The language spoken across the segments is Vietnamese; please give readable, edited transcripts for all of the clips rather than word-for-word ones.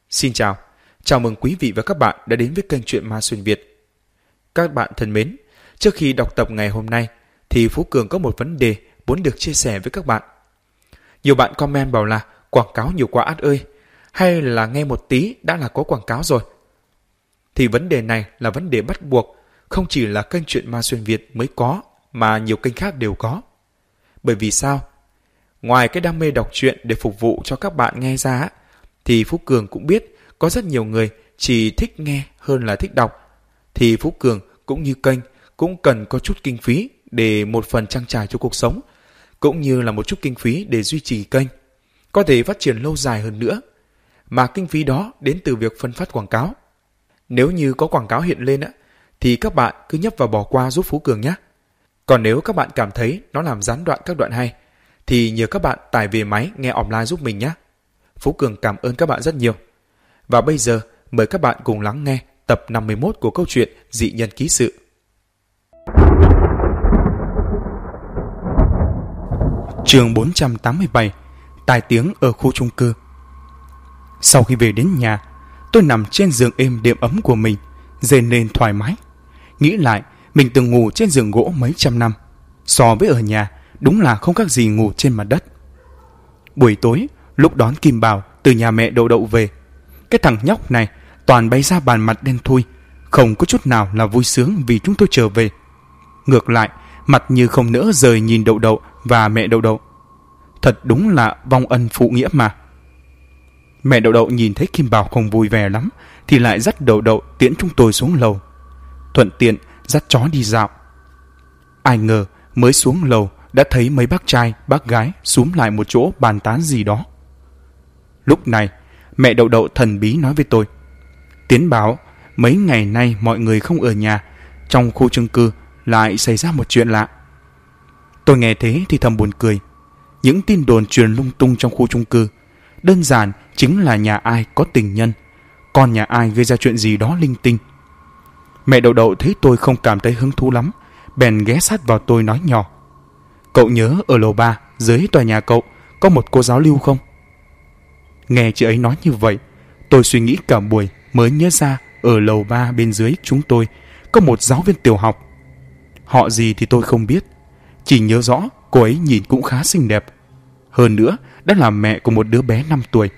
Xin chào, chào mừng quý vị và các bạn đã đến với kênh Truyện Ma Xuyên Việt. Các bạn thân mến, trước khi đọc tập ngày hôm nay thì Phú Cường có một vấn đề muốn được chia sẻ với các bạn. Nhiều bạn comment bảo là quảng cáo nhiều quá Át ơi, hay là nghe một tí đã là có quảng cáo rồi. Thì vấn đề này là vấn đề bắt buộc, không chỉ là kênh Truyện Ma Xuyên Việt mới có mà nhiều kênh khác đều có. Bởi vì sao? Ngoài cái đam mê đọc truyện để phục vụ cho các bạn nghe ra thì Phú Cường cũng biết có rất nhiều người chỉ thích nghe hơn là thích đọc. Thì Phú Cường cũng như kênh cũng cần có chút kinh phí để một phần trang trải cho cuộc sống, cũng như là một chút kinh phí để duy trì kênh, có thể phát triển lâu dài hơn nữa. Mà kinh phí đó đến từ việc phân phát quảng cáo. Nếu như có quảng cáo hiện lên thì các bạn cứ nhấp vào bỏ qua giúp Phú Cường nhé. Còn nếu các bạn cảm thấy nó làm gián đoạn các đoạn hay thì nhờ các bạn tải về máy nghe offline giúp mình nhé. Phú Cường cảm ơn các bạn rất nhiều. Và bây giờ mời các bạn cùng lắng nghe tập 51 của câu chuyện Dị Nhân Ký Sự. Chương 487. Tai tiếng ở khu chung cư. Sau khi về đến nhà, tôi nằm trên giường êm đệm ấm của mình, rên lên thoải mái. Nghĩ lại, mình từng ngủ trên giường gỗ mấy trăm năm, so với ở nhà đúng là không khác gì ngủ trên mặt đất. Buổi tối, lúc đón Kim Bảo từ nhà mẹ Đậu Đậu về, cái thằng nhóc này toàn bày ra bàn mặt đen thui, không có chút nào là vui sướng vì chúng tôi trở về. Ngược lại, mặt như không nỡ rời nhìn Đậu Đậu và mẹ Đậu Đậu. Thật đúng là vong ân phụ nghĩa mà. Mẹ Đậu Đậu nhìn thấy Kim Bảo không vui vẻ lắm thì lại dắt Đậu Đậu tiễn chúng tôi xuống lầu, thuận tiện dắt chó đi dạo. Ai ngờ mới xuống lầu đã thấy mấy bác trai bác gái xúm lại một chỗ bàn tán gì đó. Lúc này mẹ Đậu Đậu thần bí nói với tôi: Tiến bảo mấy ngày nay mọi người không ở nhà, trong khu chung cư lại xảy ra một chuyện lạ. Tôi nghe thế thì thầm buồn cười. Những tin đồn truyền lung tung trong khu chung cư đơn giản chính là nhà ai có tình nhân, con nhà ai gây ra chuyện gì đó linh tinh. Mẹ Đậu Đậu thấy tôi không cảm thấy hứng thú lắm, bèn ghé sát vào tôi nói nhỏ: Cậu nhớ ở lầu 3 dưới tòa nhà cậu có một cô giáo lưu không? Nghe chị ấy nói như vậy, tôi suy nghĩ cả buổi mới nhớ ra ở lầu 3 bên dưới chúng tôi có một giáo viên tiểu học. Họ gì thì tôi không biết, chỉ nhớ rõ cô ấy nhìn cũng khá xinh đẹp. Hơn nữa đã là mẹ của một đứa bé 5 tuổi.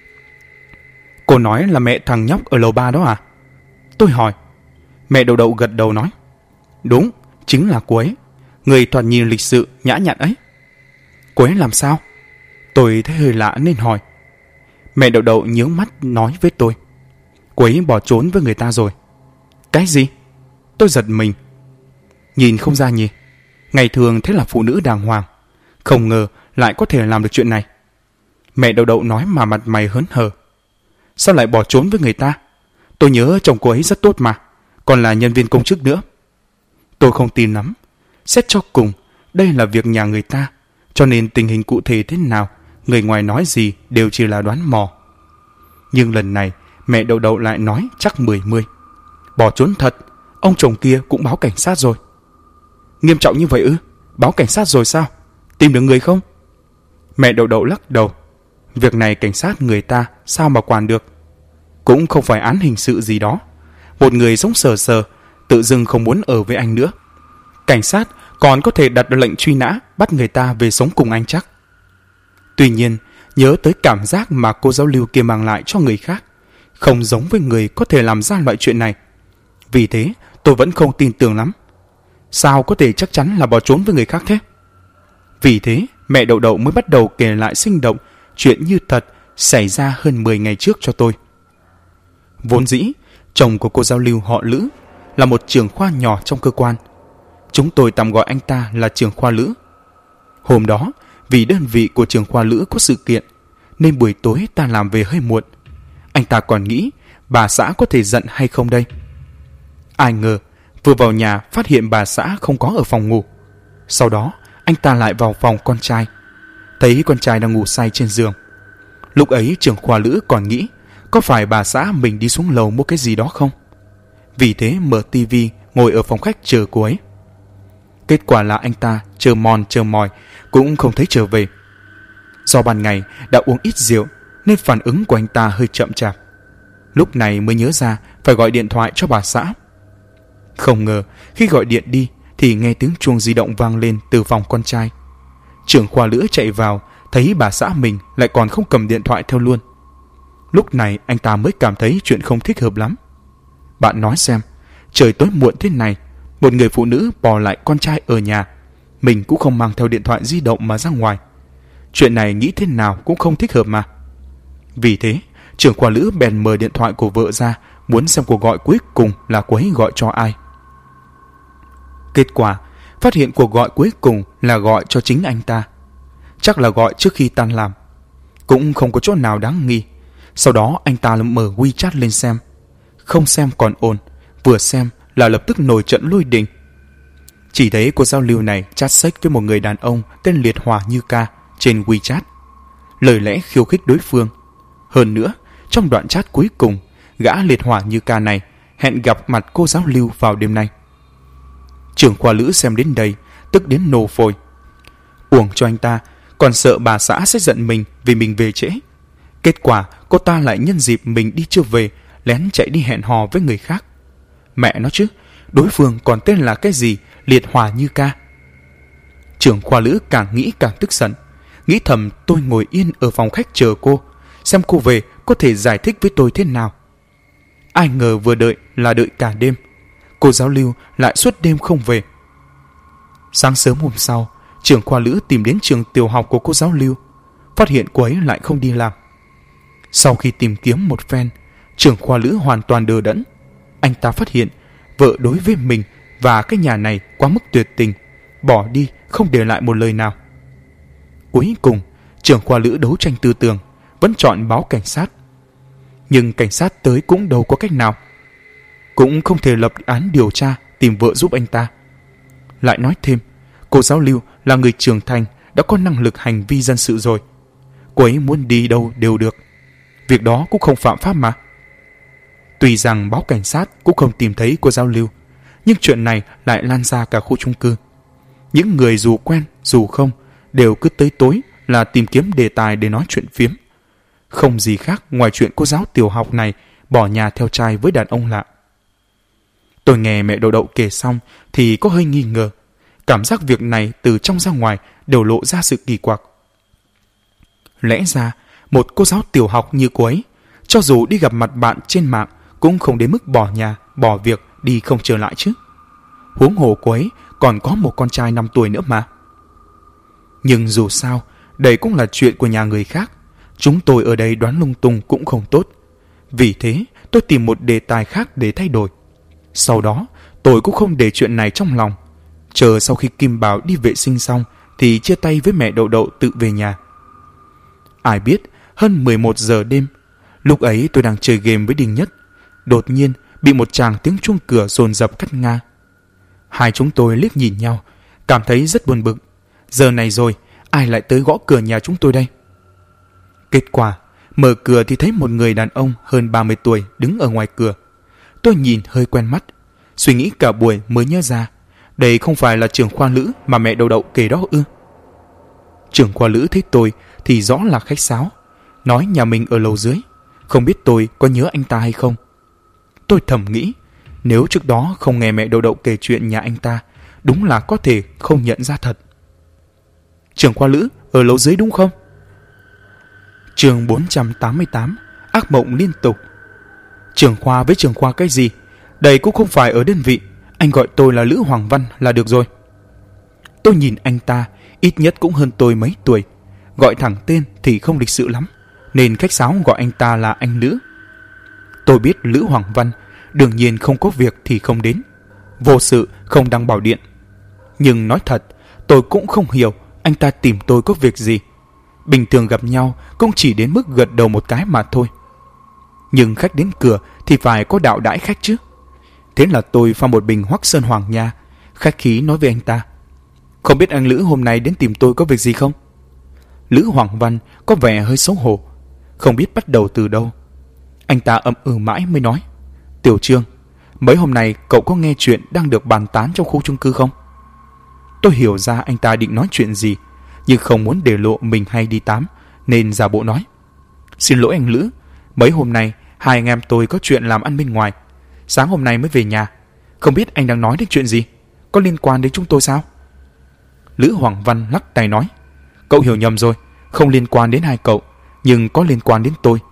Cô nói là mẹ thằng nhóc ở lầu 3 đó à? Tôi hỏi. Mẹ Đậu Đậu gật đầu nói: Đúng, chính là cô ấy, người thoạt nhìn lịch sự nhã nhặn ấy. Cô ấy làm sao? Tôi thấy hơi lạ nên hỏi. Mẹ Đậu Đậu nhướng mắt nói với tôi: Cô ấy bỏ trốn với người ta rồi. Cái gì? Tôi giật mình. Nhìn không ra nhỉ? Ngày thường thế là phụ nữ đàng hoàng, không ngờ lại có thể làm được chuyện này. Mẹ Đậu Đậu nói mà mặt mày hớn hở. Sao lại bỏ trốn với người ta? Tôi nhớ chồng cô ấy rất tốt mà, còn là nhân viên công chức nữa. Tôi không tin lắm. Xét cho cùng, đây là việc nhà người ta, cho nên tình hình cụ thể thế nào, người ngoài nói gì đều chỉ là đoán mò. Nhưng lần này mẹ Đậu Đậu lại nói chắc 10-10. Bỏ trốn thật, ông chồng kia cũng báo cảnh sát rồi. Nghiêm trọng như vậy ư? Báo cảnh sát rồi sao? Tìm được người không? Mẹ Đậu Đậu lắc đầu. Việc này cảnh sát người ta sao mà quản được. Cũng không phải án hình sự gì đó. Một người sống sờ sờ tự dưng không muốn ở với anh nữa, cảnh sát còn có thể đặt lệnh truy nã bắt người ta về sống cùng anh chắc. Tuy nhiên, nhớ tới cảm giác mà cô giáo lưu kia mang lại cho người khác, không giống với người có thể làm ra loại chuyện này. Vì thế tôi vẫn không tin tưởng lắm. Sao có thể chắc chắn là bỏ trốn với người khác thế? Vì thế mẹ Đậu Đậu mới bắt đầu kể lại sinh động chuyện như thật xảy ra hơn 10 ngày trước cho tôi. Vốn dĩ chồng của cô giáo lưu họ Lữ là một trưởng khoa nhỏ trong cơ quan. Chúng tôi tạm gọi anh ta là trưởng khoa Lữ. Hôm đó vì đơn vị của trưởng khoa Lữ có sự kiện nên buổi tối ta làm về hơi muộn. Anh ta còn nghĩ bà xã có thể giận hay không đây. Ai ngờ vừa vào nhà phát hiện bà xã không có ở phòng ngủ. Sau đó anh ta lại vào phòng con trai, thấy con trai đang ngủ say trên giường. Lúc ấy trưởng khoa Lữ còn nghĩ có phải bà xã mình đi xuống lầu mua cái gì đó không. Vì thế mở tivi ngồi ở phòng khách chờ cô ấy. Kết quả là anh ta chờ mòn chờ mỏi cũng không thấy trở về. Do ban ngày đã uống ít rượu nên phản ứng của anh ta hơi chậm chạp. Lúc này mới nhớ ra phải gọi điện thoại cho bà xã. Không ngờ khi gọi điện đi thì nghe tiếng chuông di động vang lên từ phòng con trai. Trưởng khoa Lữ chạy vào, thấy bà xã mình lại còn không cầm điện thoại theo luôn. Lúc này anh ta mới cảm thấy chuyện không thích hợp lắm. Bạn nói xem, trời tối muộn thế này, một người phụ nữ bỏ lại con trai ở nhà, mình cũng không mang theo điện thoại di động mà ra ngoài. Chuyện này nghĩ thế nào cũng không thích hợp mà. Vì thế, trưởng khoa Lữ bèn mở điện thoại của vợ ra, muốn xem cuộc gọi cuối cùng là cô ấy gọi cho ai. Kết quả, phát hiện cuộc gọi cuối cùng là gọi cho chính anh ta. Chắc là gọi trước khi tan làm. Cũng không có chỗ nào đáng nghi. Sau đó anh ta mở WeChat lên xem. Không xem còn ổn, vừa xem là lập tức nổi trận lôi đình. Chỉ thấy cô giao lưu này chat sex với một người đàn ông tên Liệt Hỏa Như Ca trên WeChat. Lời lẽ khiêu khích đối phương. Hơn nữa, trong đoạn chat cuối cùng, gã Liệt Hỏa Như Ca này hẹn gặp mặt cô giáo lưu vào đêm nay. Trưởng khoa Lữ xem đến đây, tức đến nổ phổi. Uổng cho anh ta, còn sợ bà xã sẽ giận mình vì mình về trễ. Kết quả, cô ta lại nhân dịp mình đi chưa về, lén chạy đi hẹn hò với người khác. Mẹ nó chứ, đối phương còn tên là cái gì Liệt Hỏa Như Ca. Trưởng khoa Lữ càng nghĩ càng tức giận. Nghĩ thầm tôi ngồi yên ở phòng khách chờ cô, xem cô về có thể giải thích với tôi thế nào. Ai ngờ vừa đợi là đợi cả đêm. Cô giáo lưu lại suốt đêm không về. Sáng sớm hôm sau, trưởng khoa Lữ tìm đến trường tiểu học của cô giáo lưu, phát hiện cô ấy lại không đi làm. Sau khi tìm kiếm một phen, trưởng khoa Lữ hoàn toàn đờ đẫn. Anh ta phát hiện vợ đối với mình và cái nhà này quá mức tuyệt tình, bỏ đi không để lại một lời nào. Cuối cùng, trưởng khoa Lữ đấu tranh tư tưởng, vẫn chọn báo cảnh sát. Nhưng cảnh sát tới cũng đâu có cách nào, cũng không thể lập án điều tra tìm vợ giúp anh ta. Lại nói thêm, cô giáo lưu là người trưởng thành, đã có năng lực hành vi dân sự rồi. Cô ấy muốn đi đâu đều được, việc đó cũng không phạm pháp mà. Tuy rằng báo cảnh sát cũng không tìm thấy cô giáo lưu, nhưng chuyện này lại lan ra cả khu chung cư. Những người dù quen dù không đều cứ tới tối là tìm kiếm đề tài để nói chuyện phiếm. Không gì khác ngoài chuyện cô giáo tiểu học này bỏ nhà theo trai với đàn ông lạ. Tôi nghe mẹ Đậu Đậu kể xong thì có hơi nghi ngờ. Cảm giác việc này từ trong ra ngoài đều lộ ra sự kỳ quặc. Lẽ ra một cô giáo tiểu học như cô ấy, cho dù đi gặp mặt bạn trên mạng cũng không đến mức bỏ nhà, bỏ việc đi không trở lại chứ. Huống hồ cô ấy còn có một con trai 5 tuổi nữa mà. Nhưng dù sao, đây cũng là chuyện của nhà người khác. Chúng tôi ở đây đoán lung tung cũng không tốt. Vì thế, tôi tìm một đề tài khác để thay đổi. Sau đó, tôi cũng không để chuyện này trong lòng. Chờ sau khi Kim Bảo đi vệ sinh xong thì chia tay với mẹ Đậu Đậu tự về nhà. Ai biết, hơn 11 giờ đêm, lúc ấy tôi đang chơi game với Đinh Nhất, đột nhiên bị một tràng tiếng chuông cửa dồn dập cắt ngang. Hai chúng tôi liếc nhìn nhau, cảm thấy rất buồn bực. Giờ này rồi, ai lại tới gõ cửa nhà chúng tôi đây? Kết quả, mở cửa thì thấy một người đàn ông hơn 30 tuổi đứng ở ngoài cửa. Tôi nhìn hơi quen mắt, suy nghĩ cả buổi mới nhớ ra, đây không phải là trưởng khoa Lữ mà mẹ Đậu Đậu kể đó ư? Trưởng khoa Lữ thấy tôi thì rõ là khách sáo, nói nhà mình ở lầu dưới, không biết tôi có nhớ anh ta hay không. Tôi thầm nghĩ, nếu trước đó không nghe mẹ Đậu Đậu kể chuyện nhà anh ta, đúng là có thể không nhận ra thật. Trưởng khoa Lữ ở lầu dưới đúng không? Chương 488, ác mộng liên tục. Trưởng khoa với trưởng khoa cái gì? Đây cũng không phải ở đơn vị, anh gọi tôi là Lữ Hoàng Văn là được rồi. Tôi nhìn anh ta, ít nhất cũng hơn tôi mấy tuổi, gọi thẳng tên thì không lịch sự lắm, nên khách sáo gọi anh ta là anh Lữ. Tôi biết Lữ Hoàng Văn đương nhiên không có việc thì không đến, vô sự không đăng bảo điện. Nhưng nói thật, tôi cũng không hiểu anh ta tìm tôi có việc gì. Bình thường gặp nhau cũng chỉ đến mức gật đầu một cái mà thôi. Nhưng khách đến cửa thì phải có đạo đãi khách chứ. Thế là tôi pha một bình Hoắc Sơn Hoàng Nha, khách khí nói với anh ta, không biết anh Lữ hôm nay đến tìm tôi có việc gì không? Lữ Hoàng Văn có vẻ hơi xấu hổ, không biết bắt đầu từ đâu. Anh ta ậm ừ mãi mới nói, Tiểu Trương, mấy hôm nay cậu có nghe chuyện đang được bàn tán trong khu chung cư không? Tôi hiểu ra anh ta định nói chuyện gì, nhưng không muốn để lộ mình hay đi tám, nên giả bộ nói, xin lỗi anh Lữ, mấy hôm nay Hai anh em tôi có chuyện làm ăn bên ngoài, sáng hôm nay mới về nhà. Không biết anh đang nói đến chuyện gì? Có liên quan đến chúng tôi sao? Lữ Hoàng Văn lắc tay nói: Cậu hiểu nhầm rồi, không liên quan đến hai cậu, nhưng có liên quan đến tôi.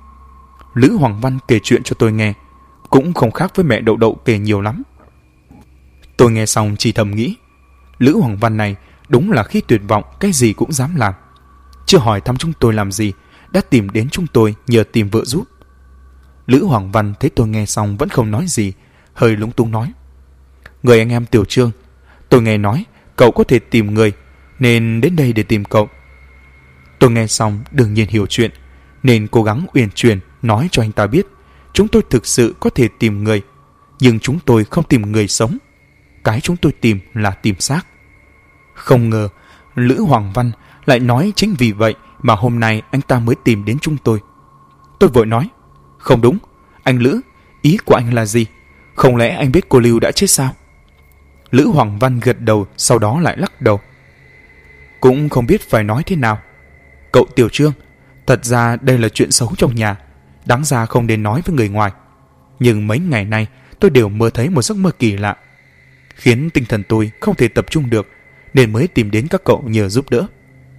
Lữ Hoàng Văn kể chuyện cho tôi nghe, cũng không khác với mẹ Đậu Đậu kể nhiều lắm. Tôi nghe xong chỉ thầm nghĩ, Lữ Hoàng Văn này đúng là khi tuyệt vọng cái gì cũng dám làm. Chưa hỏi thăm chúng tôi làm gì, đã tìm đến chúng tôi nhờ tìm vợ giúp. Lữ Hoàng Văn thấy tôi nghe xong vẫn không nói gì, hơi lúng túng nói: Người anh em Tiểu Trương, tôi nghe nói cậu có thể tìm người, nên đến đây để tìm cậu. Tôi nghe xong đương nhiên hiểu chuyện, nên cố gắng uyển chuyển nói cho anh ta biết chúng tôi thực sự có thể tìm người, nhưng chúng tôi không tìm người sống. Cái chúng tôi tìm là tìm xác. Không ngờ Lữ Hoàng Văn lại nói chính vì vậy mà hôm nay anh ta mới tìm đến chúng tôi. Tôi vội nói: Không đúng, anh Lữ, ý của anh là gì? Không lẽ anh biết cô Lưu đã chết sao? Lữ Hoàng Văn gật đầu, sau đó lại lắc đầu. Cũng không biết phải nói thế nào. Cậu Tiểu Trương, thật ra đây là chuyện xấu trong nhà, đáng ra không nên nói với người ngoài. Nhưng mấy ngày nay tôi đều mơ thấy một giấc mơ kỳ lạ, khiến tinh thần tôi không thể tập trung được, nên mới tìm đến các cậu nhờ giúp đỡ.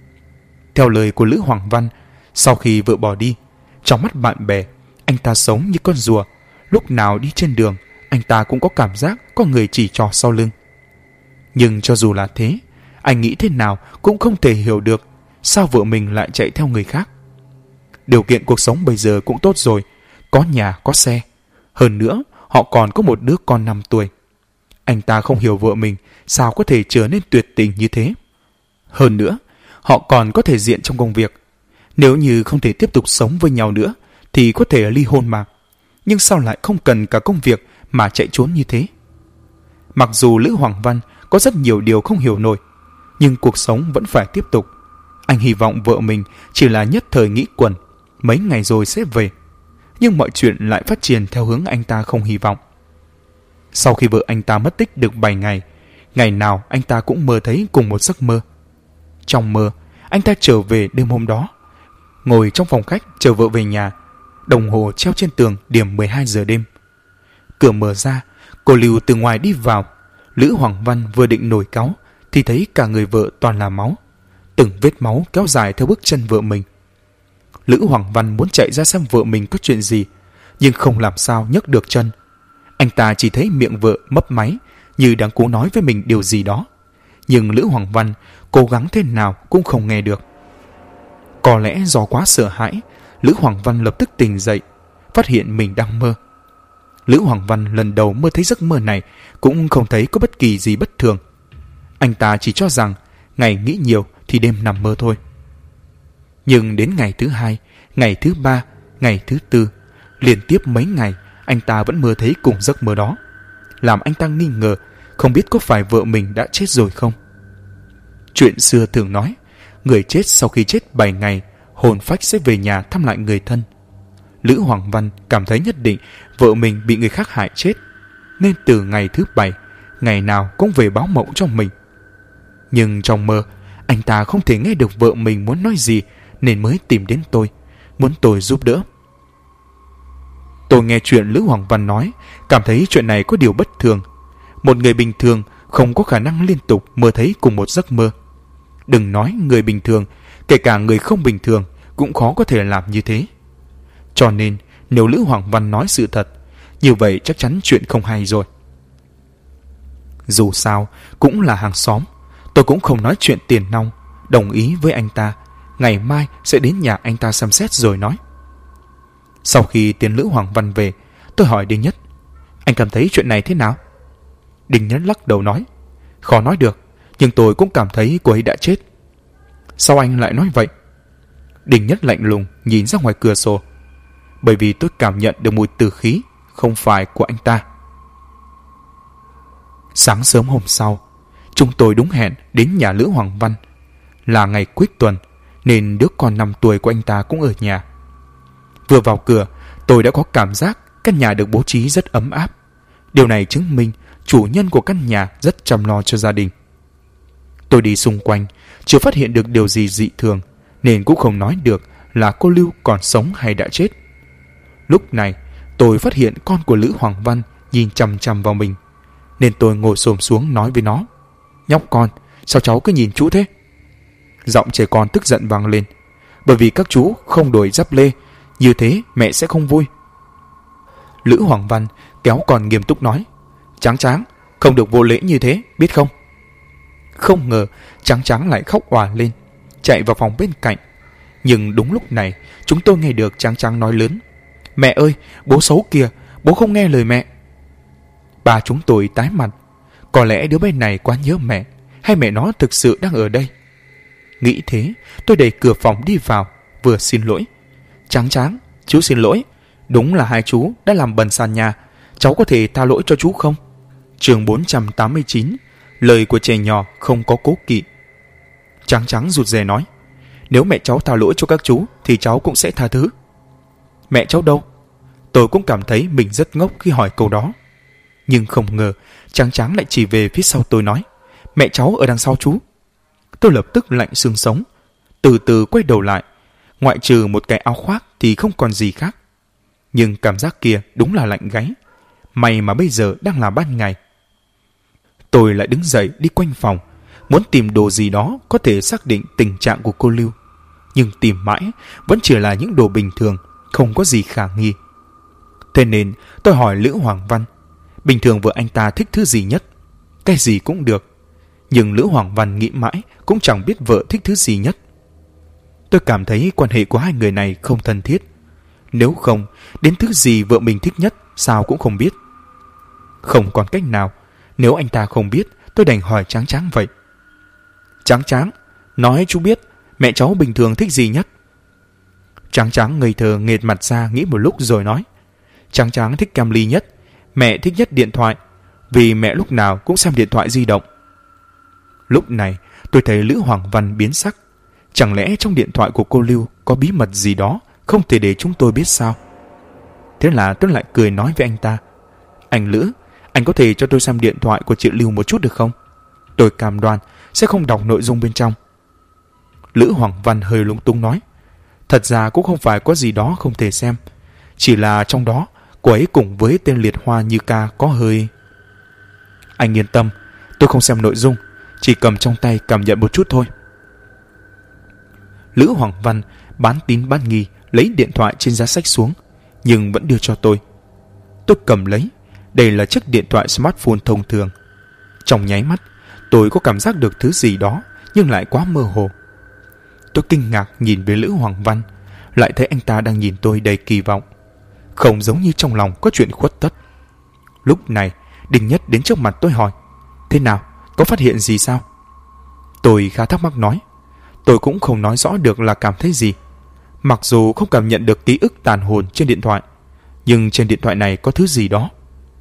Theo lời của Lữ Hoàng Văn, sau khi vợ bỏ đi, trong mắt bạn bè, anh ta sống như con rùa. Lúc nào đi trên đường, anh ta cũng có cảm giác có người chỉ trỏ sau lưng. Nhưng cho dù là thế, anh nghĩ thế nào cũng không thể hiểu được sao vợ mình lại chạy theo người khác. Điều kiện cuộc sống bây giờ cũng tốt rồi, có nhà có xe. Hơn nữa, họ còn có một đứa con 5 tuổi. Anh ta không hiểu vợ mình sao có thể trở nên tuyệt tình như thế. Hơn nữa, họ còn có thể diện trong công việc. Nếu như không thể tiếp tục sống với nhau nữa thì có thể ly hôn mà. Nhưng sao lại không cần cả công việc mà chạy trốn như thế? Mặc dù Lữ Hoàng Văn có rất nhiều điều không hiểu nổi, nhưng cuộc sống vẫn phải tiếp tục. Anh hy vọng vợ mình chỉ là nhất thời nghĩ quẩn, mấy ngày rồi sẽ về. Nhưng mọi chuyện lại phát triển theo hướng anh ta không hy vọng. Sau khi vợ anh ta mất tích được 7 ngày, ngày nào anh ta cũng mơ thấy cùng một giấc mơ. Trong mơ, anh ta trở về đêm hôm đó, ngồi trong phòng khách chờ vợ về nhà. Đồng hồ treo trên tường điểm 12 giờ đêm. Cửa mở ra, cô Lưu từ ngoài đi vào. Lữ Hoàng Văn vừa định nổi cáu thì thấy cả người vợ toàn là máu, từng vết máu kéo dài theo bước chân vợ mình. Lữ Hoàng Văn muốn chạy ra xem vợ mình có chuyện gì, nhưng không làm sao nhấc được chân. Anh ta chỉ thấy miệng vợ mấp máy như đang cố nói với mình điều gì đó, nhưng Lữ Hoàng Văn cố gắng thế nào cũng không nghe được. Có lẽ do quá sợ hãi, Lữ Hoàng Văn lập tức tỉnh dậy, phát hiện mình đang mơ. Lữ Hoàng Văn lần đầu mơ thấy giấc mơ này cũng không thấy có bất kỳ gì bất thường. Anh ta chỉ cho rằng ngày nghĩ nhiều thì đêm nằm mơ thôi. Nhưng đến ngày thứ 2, ngày thứ 3, ngày thứ 4, liên tiếp mấy ngày anh ta vẫn mơ thấy cùng giấc mơ đó, làm anh ta nghi ngờ không biết có phải vợ mình đã chết rồi không. Chuyện xưa thường nói, người chết sau khi chết 7 ngày, hồn phách sẽ về nhà thăm lại người thân. Lữ Hoàng Văn cảm thấy nhất định vợ mình bị người khác hại chết, nên từ ngày thứ 7, ngày nào cũng về báo mộng cho mình. Nhưng trong mơ, anh ta không thể nghe được vợ mình muốn nói gì, nên mới tìm đến tôi, muốn tôi giúp đỡ. Tôi nghe chuyện Lữ Hoàng Văn nói, cảm thấy chuyện này có điều bất thường. Một người bình thường không có khả năng liên tục mơ thấy cùng một giấc mơ. Đừng nói người bình thường, kể cả người không bình thường cũng khó có thể làm như thế. Cho nên nếu Lữ Hoàng Văn nói sự thật, như vậy chắc chắn chuyện không hay rồi. Dù sao cũng là hàng xóm, tôi cũng không nói chuyện tiền nong, đồng ý với anh ta ngày mai sẽ đến nhà anh ta xem xét rồi nói. Sau khi tiến Lữ Hoàng Văn về, tôi hỏi Đinh Nhất: Anh cảm thấy chuyện này thế nào? Đinh Nhất lắc đầu nói: Khó nói được, nhưng tôi cũng cảm thấy cô ấy đã chết. Sao anh lại nói vậy? Đinh Nhất lạnh lùng nhìn ra ngoài cửa sổ. Bởi vì tôi cảm nhận được mùi tử khí không phải của anh ta. Sáng sớm hôm sau, chúng tôi đúng hẹn đến nhà Lữ Hoàng Văn. Là ngày cuối tuần nên đứa con 5 tuổi của anh ta cũng ở nhà. Vừa vào cửa, tôi đã có cảm giác căn nhà được bố trí rất ấm áp. Điều này chứng minh chủ nhân của căn nhà rất chăm lo cho gia đình. Tôi đi xung quanh, chưa phát hiện được điều gì dị thường, nên cũng không nói được là cô Lưu còn sống hay đã chết. Lúc này tôi phát hiện con của Lữ Hoàng Văn nhìn chằm chằm vào mình, nên tôi ngồi xổm xuống nói với nó: "Nhóc con, sao cháu cứ nhìn chú thế?" Giọng trẻ con tức giận vang lên: "Bởi vì các chú không đổi giáp lê, như thế mẹ sẽ không vui." Lữ Hoàng Văn kéo con nghiêm túc nói: "Tráng Tráng, không được vô lễ như thế, biết không?" Không ngờ Tráng Tráng lại khóc òa lên, chạy vào phòng bên cạnh. Nhưng đúng lúc này chúng tôi nghe được Tráng Tráng nói lớn: "Mẹ ơi, bố xấu kìa, bố không nghe lời mẹ." Ba chúng tôi tái mặt. Có lẽ đứa bé này quá nhớ mẹ, hay mẹ nó thực sự đang ở đây? Nghĩ thế, tôi đẩy cửa phòng đi vào, vừa xin lỗi: "Tráng Tráng, chú xin lỗi. Đúng là hai chú đã làm bẩn sàn nhà. Cháu có thể tha lỗi cho chú không?" Chương 489. Lời của trẻ nhỏ không có cố kỵ. Tráng Tráng rụt rè nói: "Nếu mẹ cháu tha lỗi cho các chú thì cháu cũng sẽ tha thứ." "Mẹ cháu đâu?" Tôi cũng cảm thấy mình rất ngốc khi hỏi câu đó. Nhưng không ngờ Tráng Tráng lại chỉ về phía sau tôi nói: "Mẹ cháu ở đằng sau chú." Tôi lập tức lạnh xương sống, từ từ quay đầu lại. Ngoại trừ một cái áo khoác thì không còn gì khác. Nhưng cảm giác kia đúng là lạnh gáy. May mà bây giờ đang là ban ngày. Tôi lại đứng dậy đi quanh phòng, muốn tìm đồ gì đó có thể xác định tình trạng của cô Lưu. Nhưng tìm mãi vẫn chỉ là những đồ bình thường, không có gì khả nghi. Thế nên tôi hỏi Lữ Hoàng Văn: "Bình thường vợ anh ta thích thứ gì nhất?" "Cái gì cũng được." Nhưng Lữ Hoàng Văn nghĩ mãi cũng chẳng biết vợ thích thứ gì nhất. Tôi cảm thấy quan hệ của hai người này không thân thiết. Nếu không, đến thứ gì vợ mình thích nhất sao cũng không biết. Không còn cách nào, nếu anh ta không biết, tôi đành hỏi Tráng Tráng vậy: "Tráng Tráng, nói chú biết mẹ cháu bình thường thích gì nhất." Tráng Tráng ngây thơ nghệt mặt ra nghĩ một lúc rồi nói: "Tráng Tráng thích cam ly nhất. Mẹ thích nhất điện thoại, vì mẹ lúc nào cũng xem điện thoại di động." Lúc này tôi thấy Lữ Hoàng Văn biến sắc. Chẳng lẽ trong điện thoại của cô Lưu có bí mật gì đó không thể để chúng tôi biết sao? Thế là tôi lại cười nói với anh ta: "Anh Lữ, anh có thể cho tôi xem điện thoại của chị Lưu một chút được không? Tôi cam đoan sẽ không đọc nội dung bên trong." Lữ Hoàng Văn hơi lúng túng nói: "Thật ra cũng không phải có gì đó không thể xem. Chỉ là trong đó cô ấy cùng với tên Liệt Hoa Như Ca có hơi..." "Anh yên tâm, tôi không xem nội dung, chỉ cầm trong tay cảm nhận một chút thôi." Lữ Hoàng Văn bán tín bán nghi lấy điện thoại trên giá sách xuống, nhưng vẫn đưa cho tôi. Tôi cầm lấy. Đây là chiếc điện thoại smartphone thông thường. Trong nháy mắt, tôi có cảm giác được thứ gì đó, nhưng lại quá mơ hồ. Tôi kinh ngạc nhìn về Lữ Hoàng Văn, lại thấy anh ta đang nhìn tôi đầy kỳ vọng, không giống như trong lòng có chuyện khuất tất. Lúc này, Đinh Nhất đến trước mặt tôi hỏi: "Thế nào, có phát hiện gì sao?" Tôi khá thắc mắc nói: "Tôi cũng không nói rõ được là cảm thấy gì. Mặc dù không cảm nhận được ký ức tàn hồn trên điện thoại, nhưng trên điện thoại này có thứ gì đó."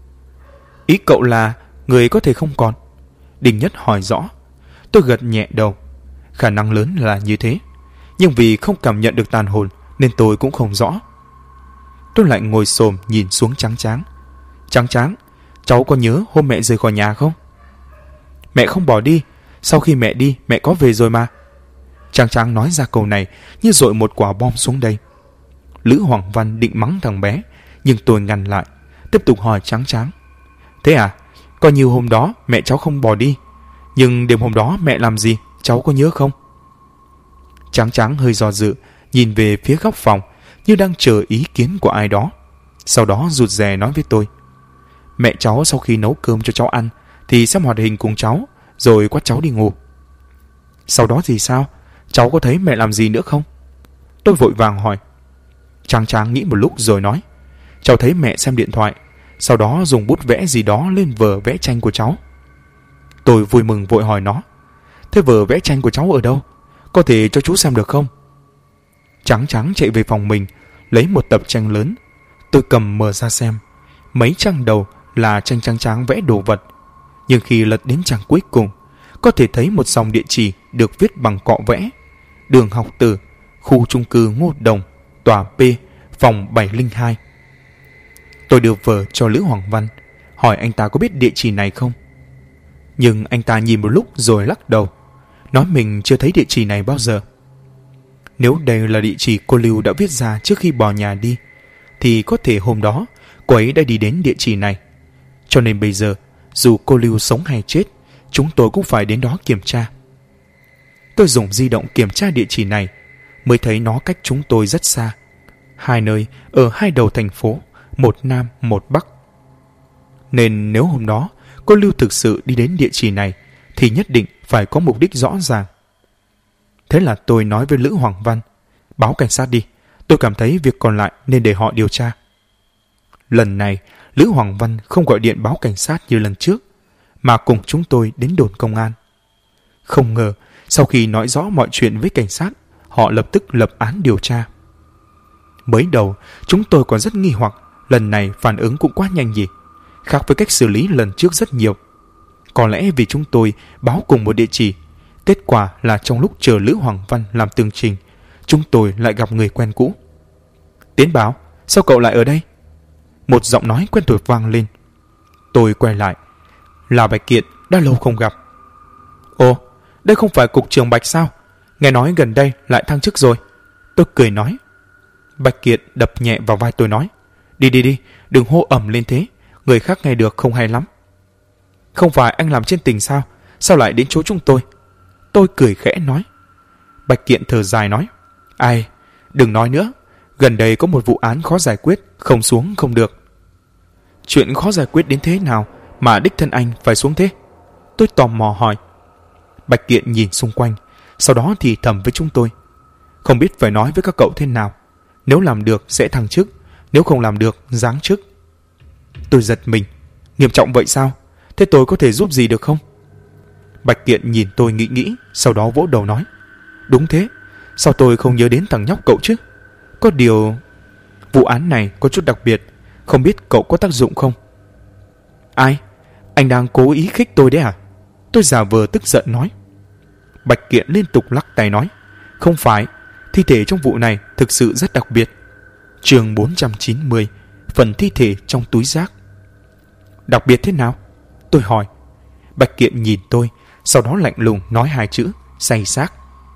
"Ý cậu là người có thể không còn?" Đinh Nhất hỏi rõ. Tôi gật nhẹ đầu. Khả năng lớn là như thế, nhưng vì không cảm nhận được tàn hồn nên tôi cũng không rõ. Tôi lại ngồi xổm nhìn xuống Tráng Tráng. "Tráng Tráng, cháu có nhớ hôm mẹ rời khỏi nhà không?" "Mẹ không bỏ đi. Sau khi mẹ đi, mẹ có về rồi mà." Tráng Tráng nói ra câu này như dội một quả bom xuống đây. Lữ Hoàng Văn định mắng thằng bé, nhưng tôi ngăn lại, tiếp tục hỏi Tráng Tráng: "Thế à, coi như hôm đó mẹ cháu không bỏ đi. Nhưng đêm hôm đó mẹ làm gì, cháu có nhớ không?" Tráng Tráng hơi do dự, nhìn về phía góc phòng như đang chờ ý kiến của ai đó. Sau đó rụt rè nói với tôi: "Mẹ cháu sau khi nấu cơm cho cháu ăn thì xem hoạt hình cùng cháu, rồi quát cháu đi ngủ." "Sau đó thì sao? Cháu có thấy mẹ làm gì nữa không?" Tôi vội vàng hỏi. Tráng Tráng nghĩ một lúc rồi nói: "Cháu thấy mẹ xem điện thoại, sau đó dùng bút vẽ gì đó lên vở vẽ tranh của cháu." Tôi vui mừng vội hỏi nó: "Thế vở vẽ tranh của cháu ở đâu? Có thể cho chú xem được không?" Tráng Tráng chạy về phòng mình, lấy một tập tranh lớn. Tôi cầm mở ra xem. Mấy trang đầu là tranh Tráng Tráng vẽ đồ vật, nhưng khi lật đến trang cuối cùng, có thể thấy một dòng địa chỉ được viết bằng cọ vẽ: Đường Học Tử, khu chung cư Ngô Đồng, tòa P, phòng 702. Tôi đưa vở cho Lữ Hoàng Văn, hỏi anh ta có biết địa chỉ này không. Nhưng anh ta nhìn một lúc rồi lắc đầu, nói mình chưa thấy địa chỉ này bao giờ. Nếu đây là địa chỉ cô Lưu đã viết ra trước khi bỏ nhà đi, thì có thể hôm đó cô ấy đã đi đến địa chỉ này. Cho nên bây giờ, dù cô Lưu sống hay chết, chúng tôi cũng phải đến đó kiểm tra. Tôi dùng di động kiểm tra địa chỉ này, mới thấy nó cách chúng tôi rất xa. 2 nơi ở 2 đầu thành phố, một Nam, một Bắc. Nên nếu hôm đó cô Lưu thực sự đi đến địa chỉ này, thì nhất định phải có mục đích rõ ràng. Thế là tôi nói với Lữ Hoàng Văn, báo cảnh sát đi, tôi cảm thấy việc còn lại nên để họ điều tra. Lần này, Lữ Hoàng Văn không gọi điện báo cảnh sát như lần trước, mà cùng chúng tôi đến đồn công an. Không ngờ, sau khi nói rõ mọi chuyện với cảnh sát, họ lập tức lập án điều tra. Mới đầu, chúng tôi còn rất nghi hoặc, lần này phản ứng cũng quá nhanh nhỉ, khác với cách xử lý lần trước rất nhiều. Có lẽ vì chúng tôi báo cùng một địa chỉ, kết quả là trong lúc chờ Lữ Hoàng Văn làm tường trình, chúng tôi lại gặp người quen cũ. Tiến báo, sao cậu lại ở đây? Một giọng nói quen thuộc vang lên. Tôi quay lại. Là Bạch Kiện, đã lâu không gặp. Ồ, đây không phải cục trưởng Bạch sao? Nghe nói gần đây lại thăng chức rồi. Tôi cười nói. Bạch Kiện đập nhẹ vào vai tôi nói. Đi, đừng hô ầm lên thế, người khác nghe được không hay lắm. Không phải anh làm trên tỉnh sao? Sao lại đến chỗ chúng tôi? Tôi cười khẽ nói. Bạch Kiện thở dài nói. Ai, đừng nói nữa. Gần đây có một vụ án khó giải quyết, không xuống không được. Chuyện khó giải quyết đến thế nào mà đích thân anh phải xuống thế? Tôi tò mò hỏi. Bạch Kiện nhìn xung quanh, sau đó thì thầm với chúng tôi. Không biết phải nói với các cậu thế nào. Nếu làm được sẽ thăng chức, nếu không làm được giáng chức. Tôi giật mình. Nghiêm trọng vậy sao? Thế tôi có thể giúp gì được không? Bạch Kiện nhìn tôi nghĩ, sau đó vỗ đầu nói. Đúng thế, sao tôi không nhớ đến thằng nhóc cậu chứ? Có điều, vụ án này có chút đặc biệt, không biết cậu có tác dụng không? Ai? Anh đang cố ý khích tôi đấy à? Tôi giả vờ tức giận nói. Bạch Kiện liên tục lắc tay nói. Không phải, thi thể trong vụ này thực sự rất đặc biệt. Chương 490, phần thi thể trong túi rác. Đặc biệt thế nào? Tôi hỏi. Bạch Kiện nhìn tôi, sau đó lạnh lùng nói 2 chữ, say xác.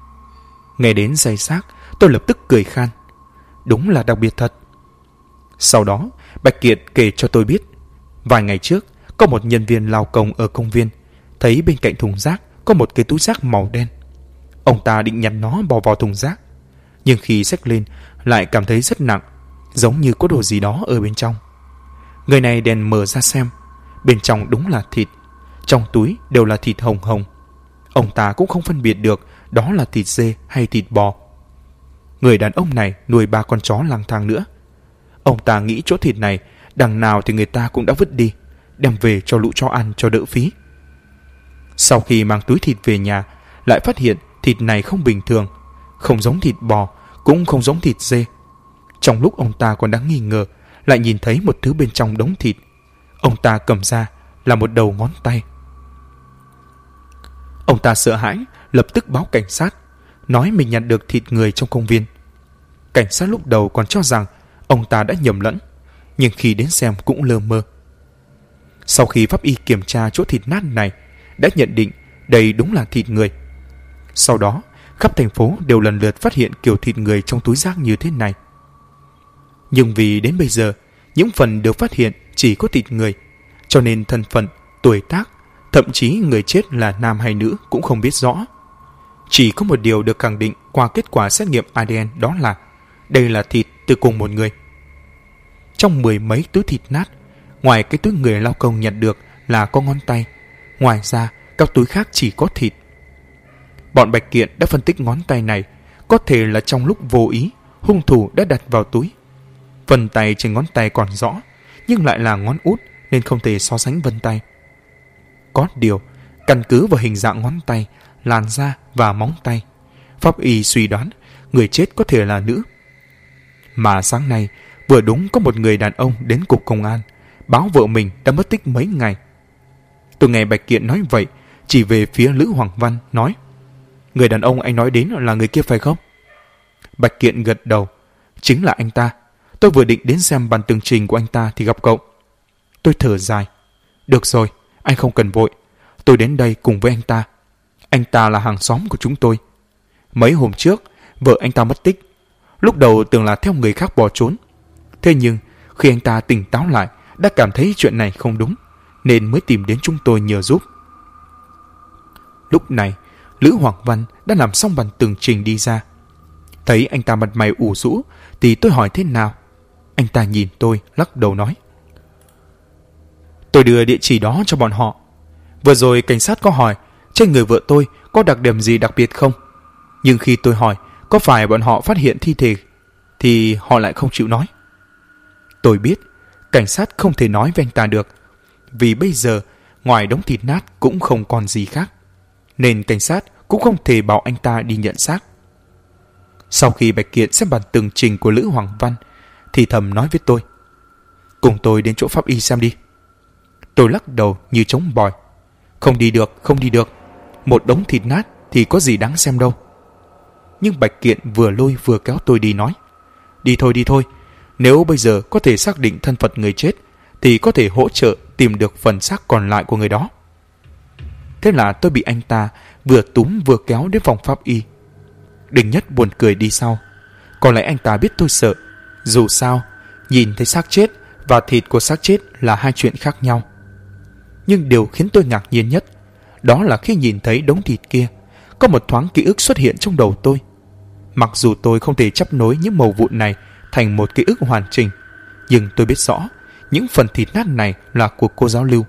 Nghe đến say xác, tôi lập tức cười khan. Đúng là đặc biệt thật. Sau đó, Bạch Kiện kể cho tôi biết, vài ngày trước, có một nhân viên lao công ở công viên, thấy bên cạnh thùng rác có một cái túi rác màu đen. Ông ta định nhặt nó bỏ vào thùng rác, nhưng khi xách lên lại cảm thấy rất nặng, giống như có đồ gì đó ở bên trong. Người này đèn mở ra xem, bên trong đúng là thịt, trong túi đều là thịt hồng hồng. Ông ta cũng không phân biệt được đó là thịt dê hay thịt bò. Người đàn ông này nuôi 3 con chó lang thang nữa. Ông ta nghĩ chỗ thịt này đằng nào thì người ta cũng đã vứt đi, đem về cho lũ chó ăn cho đỡ phí. Sau khi mang túi thịt về nhà, lại phát hiện thịt này không bình thường, không giống thịt bò, cũng không giống thịt dê. Trong lúc ông ta còn đang nghi ngờ, lại nhìn thấy một thứ bên trong đống thịt. Ông ta cầm ra là một đầu ngón tay. Ông ta sợ hãi, lập tức báo cảnh sát, nói mình nhặt được thịt người trong công viên. Cảnh sát lúc đầu còn cho rằng ông ta đã nhầm lẫn, nhưng khi đến xem cũng lơ mơ. Sau khi pháp y kiểm tra chỗ thịt nát này, đã nhận định đây đúng là thịt người. Sau đó, khắp thành phố đều lần lượt phát hiện kiểu thịt người trong túi rác như thế này. Nhưng vì đến bây giờ, những phần được phát hiện chỉ có thịt người, cho nên thân phận, tuổi tác, thậm chí người chết là nam hay nữ cũng không biết rõ. Chỉ có một điều được khẳng định qua kết quả xét nghiệm ADN, đó là đây là thịt từ cùng một người. Trong 10 mấy túi thịt nát, ngoài cái túi người lao công nhặt được là có ngón tay, ngoài ra các túi khác chỉ có thịt. Bọn Bạch Kiện đã phân tích ngón tay này, có thể là trong lúc vô ý hung thủ đã đặt vào túi. Vân tay trên ngón tay còn rõ, nhưng lại là ngón út nên không thể so sánh vân tay. Có điều, căn cứ vào hình dạng ngón tay, làn da và móng tay, pháp y suy đoán người chết có thể là nữ. Mà sáng nay, vừa đúng có một người đàn ông đến cục công an, báo vợ mình đã mất tích mấy ngày. Tôi nghe Bạch Kiện nói vậy, chỉ về phía Lữ Hoàng Văn nói, người đàn ông anh nói đến là người kia phải không? Bạch Kiện gật đầu, chính là anh ta. Tôi vừa định đến xem bản tường trình của anh ta thì gặp cậu. Tôi thở dài. Được rồi, anh không cần vội. Tôi đến đây cùng với anh ta. Anh ta là hàng xóm của chúng tôi. Mấy hôm trước, vợ anh ta mất tích. Lúc đầu tưởng là theo người khác bỏ trốn. Thế nhưng khi anh ta tỉnh táo lại, đã cảm thấy chuyện này không đúng, nên mới tìm đến chúng tôi nhờ giúp. Lúc này Lữ Hoàng Văn đã làm xong bản tường trình đi ra. Thấy anh ta mặt mày ủ rũ thì tôi hỏi thế nào. Anh ta nhìn tôi lắc đầu nói: Tôi đưa địa chỉ đó cho bọn họ. Vừa rồi cảnh sát có hỏi trên người vợ tôi có đặc điểm gì đặc biệt không, nhưng khi tôi hỏi có phải bọn họ phát hiện thi thể thì họ lại không chịu nói. Tôi biết cảnh sát không thể nói với anh ta được, vì bây giờ ngoài đống thịt nát cũng không còn gì khác, nên cảnh sát cũng không thể bảo anh ta đi nhận xác. Sau khi Bạch Kiện xem bản tường trình của Lữ Hoàng Văn thì thầm nói với tôi: Cùng tôi đến chỗ pháp y xem đi. Tôi lắc đầu như trống bòi: Không đi được, không đi được. Một đống thịt nát thì có gì đáng xem đâu. Nhưng Bạch Kiện vừa lôi vừa kéo tôi đi nói: Đi thôi. Nếu bây giờ có thể xác định thân phận người chết thì có thể hỗ trợ tìm được phần xác còn lại của người đó. Thế là tôi bị anh ta vừa túm vừa kéo đến phòng pháp y. Đinh Nhất buồn cười đi sau. Có lẽ anh ta biết tôi sợ. Dù sao, nhìn thấy xác chết và thịt của xác chết là hai chuyện khác nhau. Nhưng điều khiến tôi ngạc nhiên nhất, đó là khi nhìn thấy đống thịt kia, có một thoáng ký ức xuất hiện trong đầu tôi. Mặc dù tôi không thể chấp nối những mẩu vụn này thành một ký ức hoàn chỉnh, nhưng tôi biết rõ những phần thịt nát này là của cô giáo Lưu.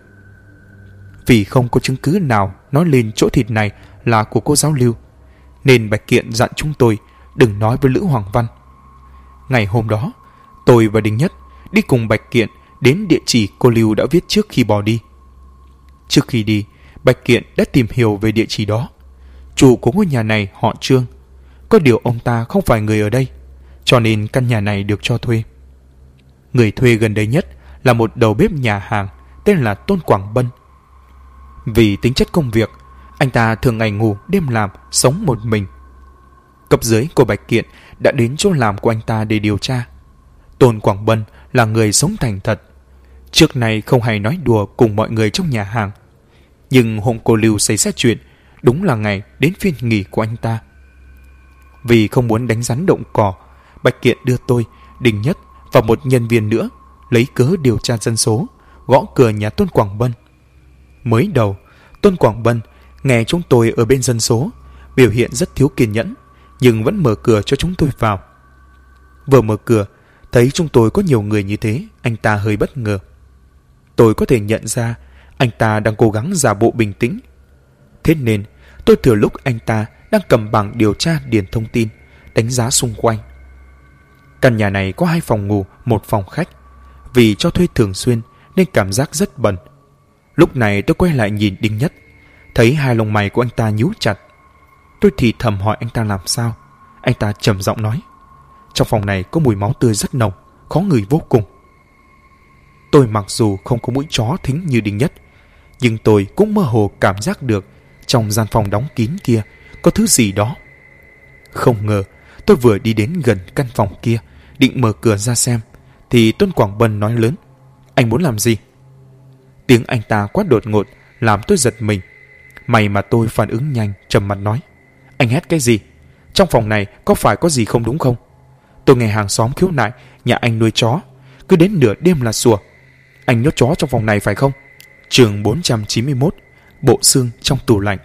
Vì không có chứng cứ nào nói lên chỗ thịt này là của cô giáo Lưu, nên Bạch Kiện dặn chúng tôi đừng nói với Lữ Hoàng Văn. Ngày hôm đó, tôi và Đinh Nhất đi cùng Bạch Kiện đến địa chỉ cô Lưu đã viết trước khi bỏ đi. Trước khi đi, Bạch Kiện đã tìm hiểu về địa chỉ đó. Chủ của ngôi nhà này họ Trương. Có điều ông ta không phải người ở đây, cho nên căn nhà này được cho thuê. Người thuê gần đây nhất là một đầu bếp nhà hàng tên là Tôn Quảng Bân. Vì tính chất công việc, anh ta thường ngày ngủ đêm làm, sống một mình. Cấp dưới của Bạch Kiện đã đến chỗ làm của anh ta để điều tra. Tôn Quảng Bân là người sống thành thật, trước này không hay nói đùa cùng mọi người trong nhà hàng. Nhưng hôm cô Lưu xảy ra chuyện, đúng là ngày đến phiên nghỉ của anh ta. Vì không muốn đánh rắn động cỏ, Bạch Kiện đưa tôi, Đinh Nhất và một nhân viên nữa lấy cớ điều tra dân số, gõ cửa nhà Tôn Quảng Bân. Mới đầu, Tôn Quảng Bân nghe chúng tôi ở bên dân số, biểu hiện rất thiếu kiên nhẫn, nhưng vẫn mở cửa cho chúng tôi vào. Vừa mở cửa, thấy chúng tôi có nhiều người như thế, anh ta hơi bất ngờ. Tôi có thể nhận ra anh ta đang cố gắng giả bộ bình tĩnh. Thế nên tôi thừa lúc anh ta đang cầm bảng điều tra điền thông tin, đánh giá xung quanh. Căn nhà này có 2 phòng ngủ, 1 phòng khách. Vì cho thuê thường xuyên nên cảm giác rất bẩn. Lúc này tôi quay lại nhìn Đinh Nhất, thấy 2 lông mày của anh ta nhíu chặt. Tôi thì thầm hỏi anh ta làm sao. Anh ta trầm giọng nói: Trong phòng này có mùi máu tươi rất nồng, khó ngửi vô cùng. Tôi mặc dù không có mũi chó thính như Đinh Nhất, nhưng tôi cũng mơ hồ cảm giác được trong gian phòng đóng kín kia có thứ gì đó. Không ngờ tôi vừa đi đến gần căn phòng kia, định mở cửa ra xem, thì Tôn Quảng Bân nói lớn: Anh muốn làm gì? Tiếng anh ta quát đột ngột làm tôi giật mình. May mà tôi phản ứng nhanh, trầm mặt nói: Anh hét cái gì? Trong phòng này có phải có gì không đúng không? Tôi nghe hàng xóm khiếu nại nhà anh nuôi chó, cứ đến nửa đêm là sủa. Anh nhốt chó trong phòng này phải không? Chương 491: Bộ xương trong tủ lạnh.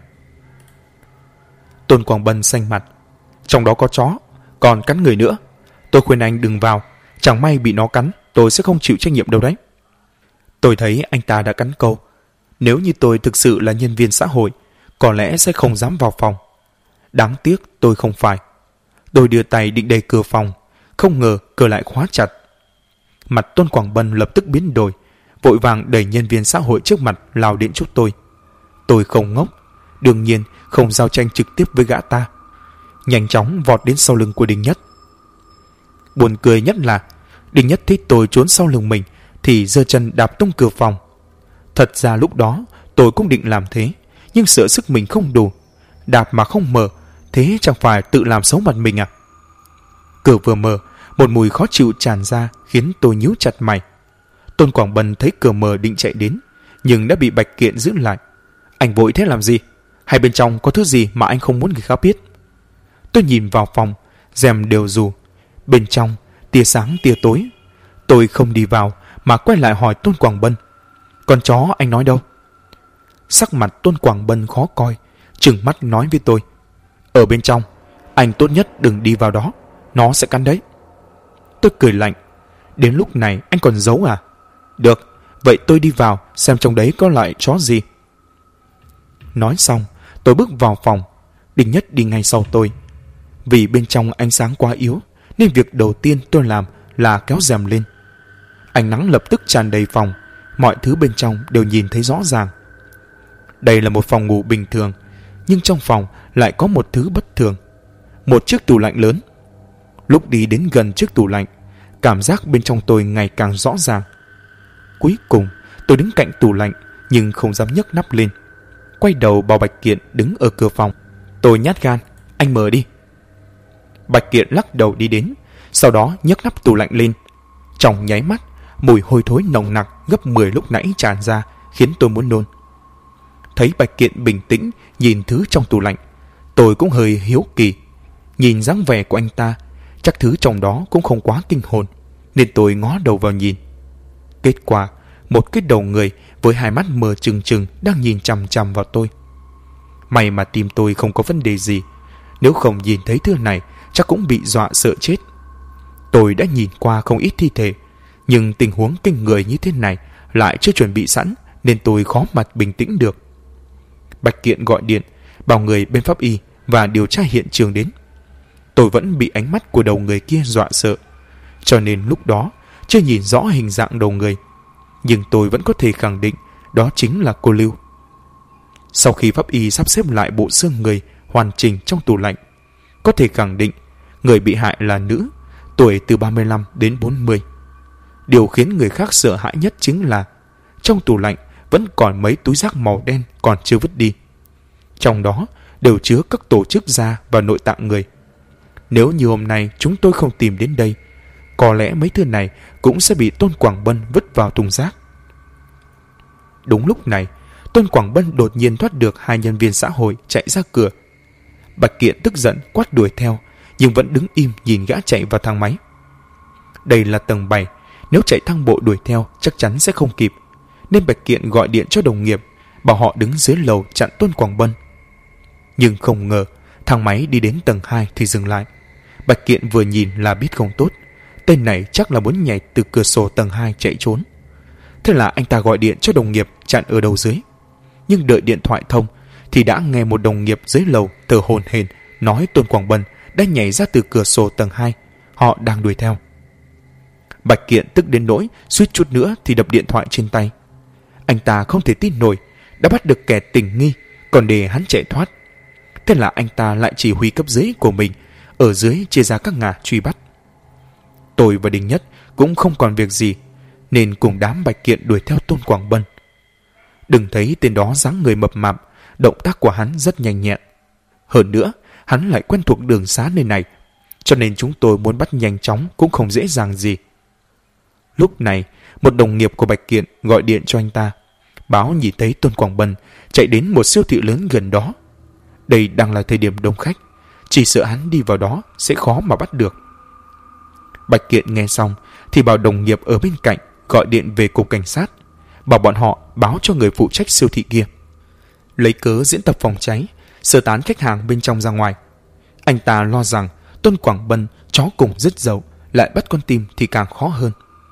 Tôn Quảng Bân xanh mặt: Trong đó có chó, còn cắn người nữa. Tôi khuyên anh đừng vào, chẳng may bị nó cắn, tôi sẽ không chịu trách nhiệm đâu đấy. Tôi thấy anh ta đã cắn câu: Nếu như tôi thực sự là nhân viên xã hội, có lẽ sẽ không dám vào phòng. Đáng tiếc tôi không phải. Tôi đưa tay định đẩy cửa phòng, không ngờ cửa lại khóa chặt. Mặt Tôn Quảng Bân lập tức biến đổi, vội vàng đẩy nhân viên xã hội trước mặt lao đến chút tôi. Tôi không ngốc, đương nhiên không giao tranh trực tiếp với gã ta. Nhanh chóng vọt đến sau lưng của Đinh Nhất. Buồn cười nhất là Đinh Nhất thấy tôi trốn sau lưng mình thì giơ chân đạp tung cửa phòng. Thật ra lúc đó tôi cũng định làm thế, nhưng sợ sức mình không đủ, đạp mà không mở, thế chẳng phải tự làm xấu mặt mình à? Cửa vừa mở, một mùi khó chịu tràn ra khiến tôi nhíu chặt mày. Tôn Quảng Bân thấy cửa mở định chạy đến, nhưng đã bị Bạch Kiện giữ lại. Anh vội thế làm gì? Hay bên trong có thứ gì mà anh không muốn người khác biết? Tôi nhìn vào phòng, rèm đều rủ. Bên trong tia sáng tia tối. Tôi không đi vào mà quay lại hỏi Tôn Quảng Bân: "Con chó anh nói đâu?" Sắc mặt Tôn Quảng Bân khó coi, trừng mắt nói với tôi: "Ở bên trong, anh tốt nhất đừng đi vào đó, nó sẽ cắn đấy." Tôi cười lạnh: "Đến lúc này anh còn giấu à? Được, vậy tôi đi vào xem trong đấy có loại chó gì." Nói xong, tôi bước vào phòng. Đinh Nhất đi ngay sau tôi. Vì bên trong ánh sáng quá yếu nên việc đầu tiên tôi làm là kéo rèm lên. Ánh nắng lập tức tràn đầy phòng, mọi thứ bên trong đều nhìn thấy rõ ràng. Đây là một phòng ngủ bình thường, nhưng trong phòng lại có một thứ bất thường. Một chiếc tủ lạnh lớn. Lúc đi đến gần chiếc tủ lạnh, cảm giác bên trong tôi ngày càng rõ ràng. Cuối cùng, tôi đứng cạnh tủ lạnh nhưng không dám nhấc nắp lên. Quay đầu bảo Bạch Kiện đứng ở cửa phòng. Tôi nhát gan: "Anh mở đi." Bạch Kiện lắc đầu đi đến, sau đó nhấc nắp tủ lạnh lên. Trong nháy mắt, mùi hôi thối nồng nặc gấp 10 lúc nãy tràn ra, khiến tôi muốn nôn. Thấy Bạch Kiện bình tĩnh nhìn thứ trong tủ lạnh, tôi cũng hơi hiếu kỳ. Nhìn dáng vẻ của anh ta, chắc thứ trong đó cũng không quá kinh hồn, nên tôi ngó đầu vào nhìn. Kết quả, một cái đầu người với hai mắt mờ trừng trừng đang nhìn chằm chằm vào tôi. May mà tim tôi không có vấn đề gì, nếu không nhìn thấy thứ này chắc cũng bị dọa sợ chết. Tôi đã nhìn qua không ít thi thể, nhưng tình huống kinh người như thế này lại chưa chuẩn bị sẵn, nên tôi khó mà bình tĩnh được. Bạch Kiện gọi điện bảo người bên pháp y và điều tra hiện trường đến. Tôi vẫn bị ánh mắt của đầu người kia dọa sợ, cho nên lúc đó chưa nhìn rõ hình dạng đầu người, nhưng tôi vẫn có thể khẳng định đó chính là cô Lưu. Sau khi pháp y sắp xếp lại bộ xương người hoàn chỉnh trong tủ lạnh, có thể khẳng định người bị hại là nữ, tuổi từ 35 đến 40. Điều khiến người khác sợ hãi nhất chính là trong tủ lạnh vẫn còn mấy túi rác màu đen còn chưa vứt đi. Trong đó đều chứa các tổ chức da và nội tạng người. Nếu như hôm nay chúng tôi không tìm đến đây, có lẽ mấy thứ này cũng sẽ bị Tôn Quảng Bân vứt vào thùng rác. Đúng lúc này, Tôn Quảng Bân đột nhiên thoát được hai nhân viên xã hội chạy ra cửa. Bạch Kiện tức giận quát đuổi theo, nhưng vẫn đứng im nhìn gã chạy vào thang máy. Đây là tầng 7, nếu chạy thang bộ đuổi theo chắc chắn sẽ không kịp, nên Bạch Kiện gọi điện cho đồng nghiệp bảo họ đứng dưới lầu chặn Tôn Quảng Bân. Nhưng không ngờ thang máy đi đến tầng 2 thì dừng lại. Bạch Kiện vừa nhìn là biết không tốt, tên này chắc là muốn nhảy từ cửa sổ tầng 2 chạy trốn. Thế là anh ta gọi điện cho đồng nghiệp chặn ở đầu dưới. Nhưng đợi điện thoại thông thì đã nghe một đồng nghiệp dưới lầu thở hổn hển nói Tôn Quảng Bân đã nhảy ra từ cửa sổ tầng 2, họ đang đuổi theo. Bạch Kiện tức đến nỗi suýt chút nữa thì đập điện thoại trên tay. Anh ta không thể tin nổi, đã bắt được kẻ tình nghi còn để hắn chạy thoát. Thế là anh ta lại chỉ huy cấp dưới của mình ở dưới chia ra các ngả truy bắt. Tôi và Đinh Nhất cũng không còn việc gì, nên cùng đám Bạch Kiện đuổi theo Tôn Quảng Bân. Đừng thấy tên đó dáng người mập mạp, động tác của hắn rất nhanh nhẹn. Hơn nữa, hắn lại quen thuộc đường xá nơi này, cho nên chúng tôi muốn bắt nhanh chóng cũng không dễ dàng gì. Lúc này, một đồng nghiệp của Bạch Kiện gọi điện cho anh ta, báo nhìn thấy Tôn Quảng Bân chạy đến một siêu thị lớn gần đó. Đây đang là thời điểm đông khách, chỉ sợ hắn đi vào đó sẽ khó mà bắt được. Bạch Kiện nghe xong thì bảo đồng nghiệp ở bên cạnh gọi điện về cục cảnh sát, bảo bọn họ báo cho người phụ trách siêu thị kia. Lấy cớ diễn tập phòng cháy, sơ tán khách hàng bên trong ra ngoài. Anh ta lo rằng Tôn Quảng Bân chó cùng rất dậu, lại bắt con tim thì càng khó hơn.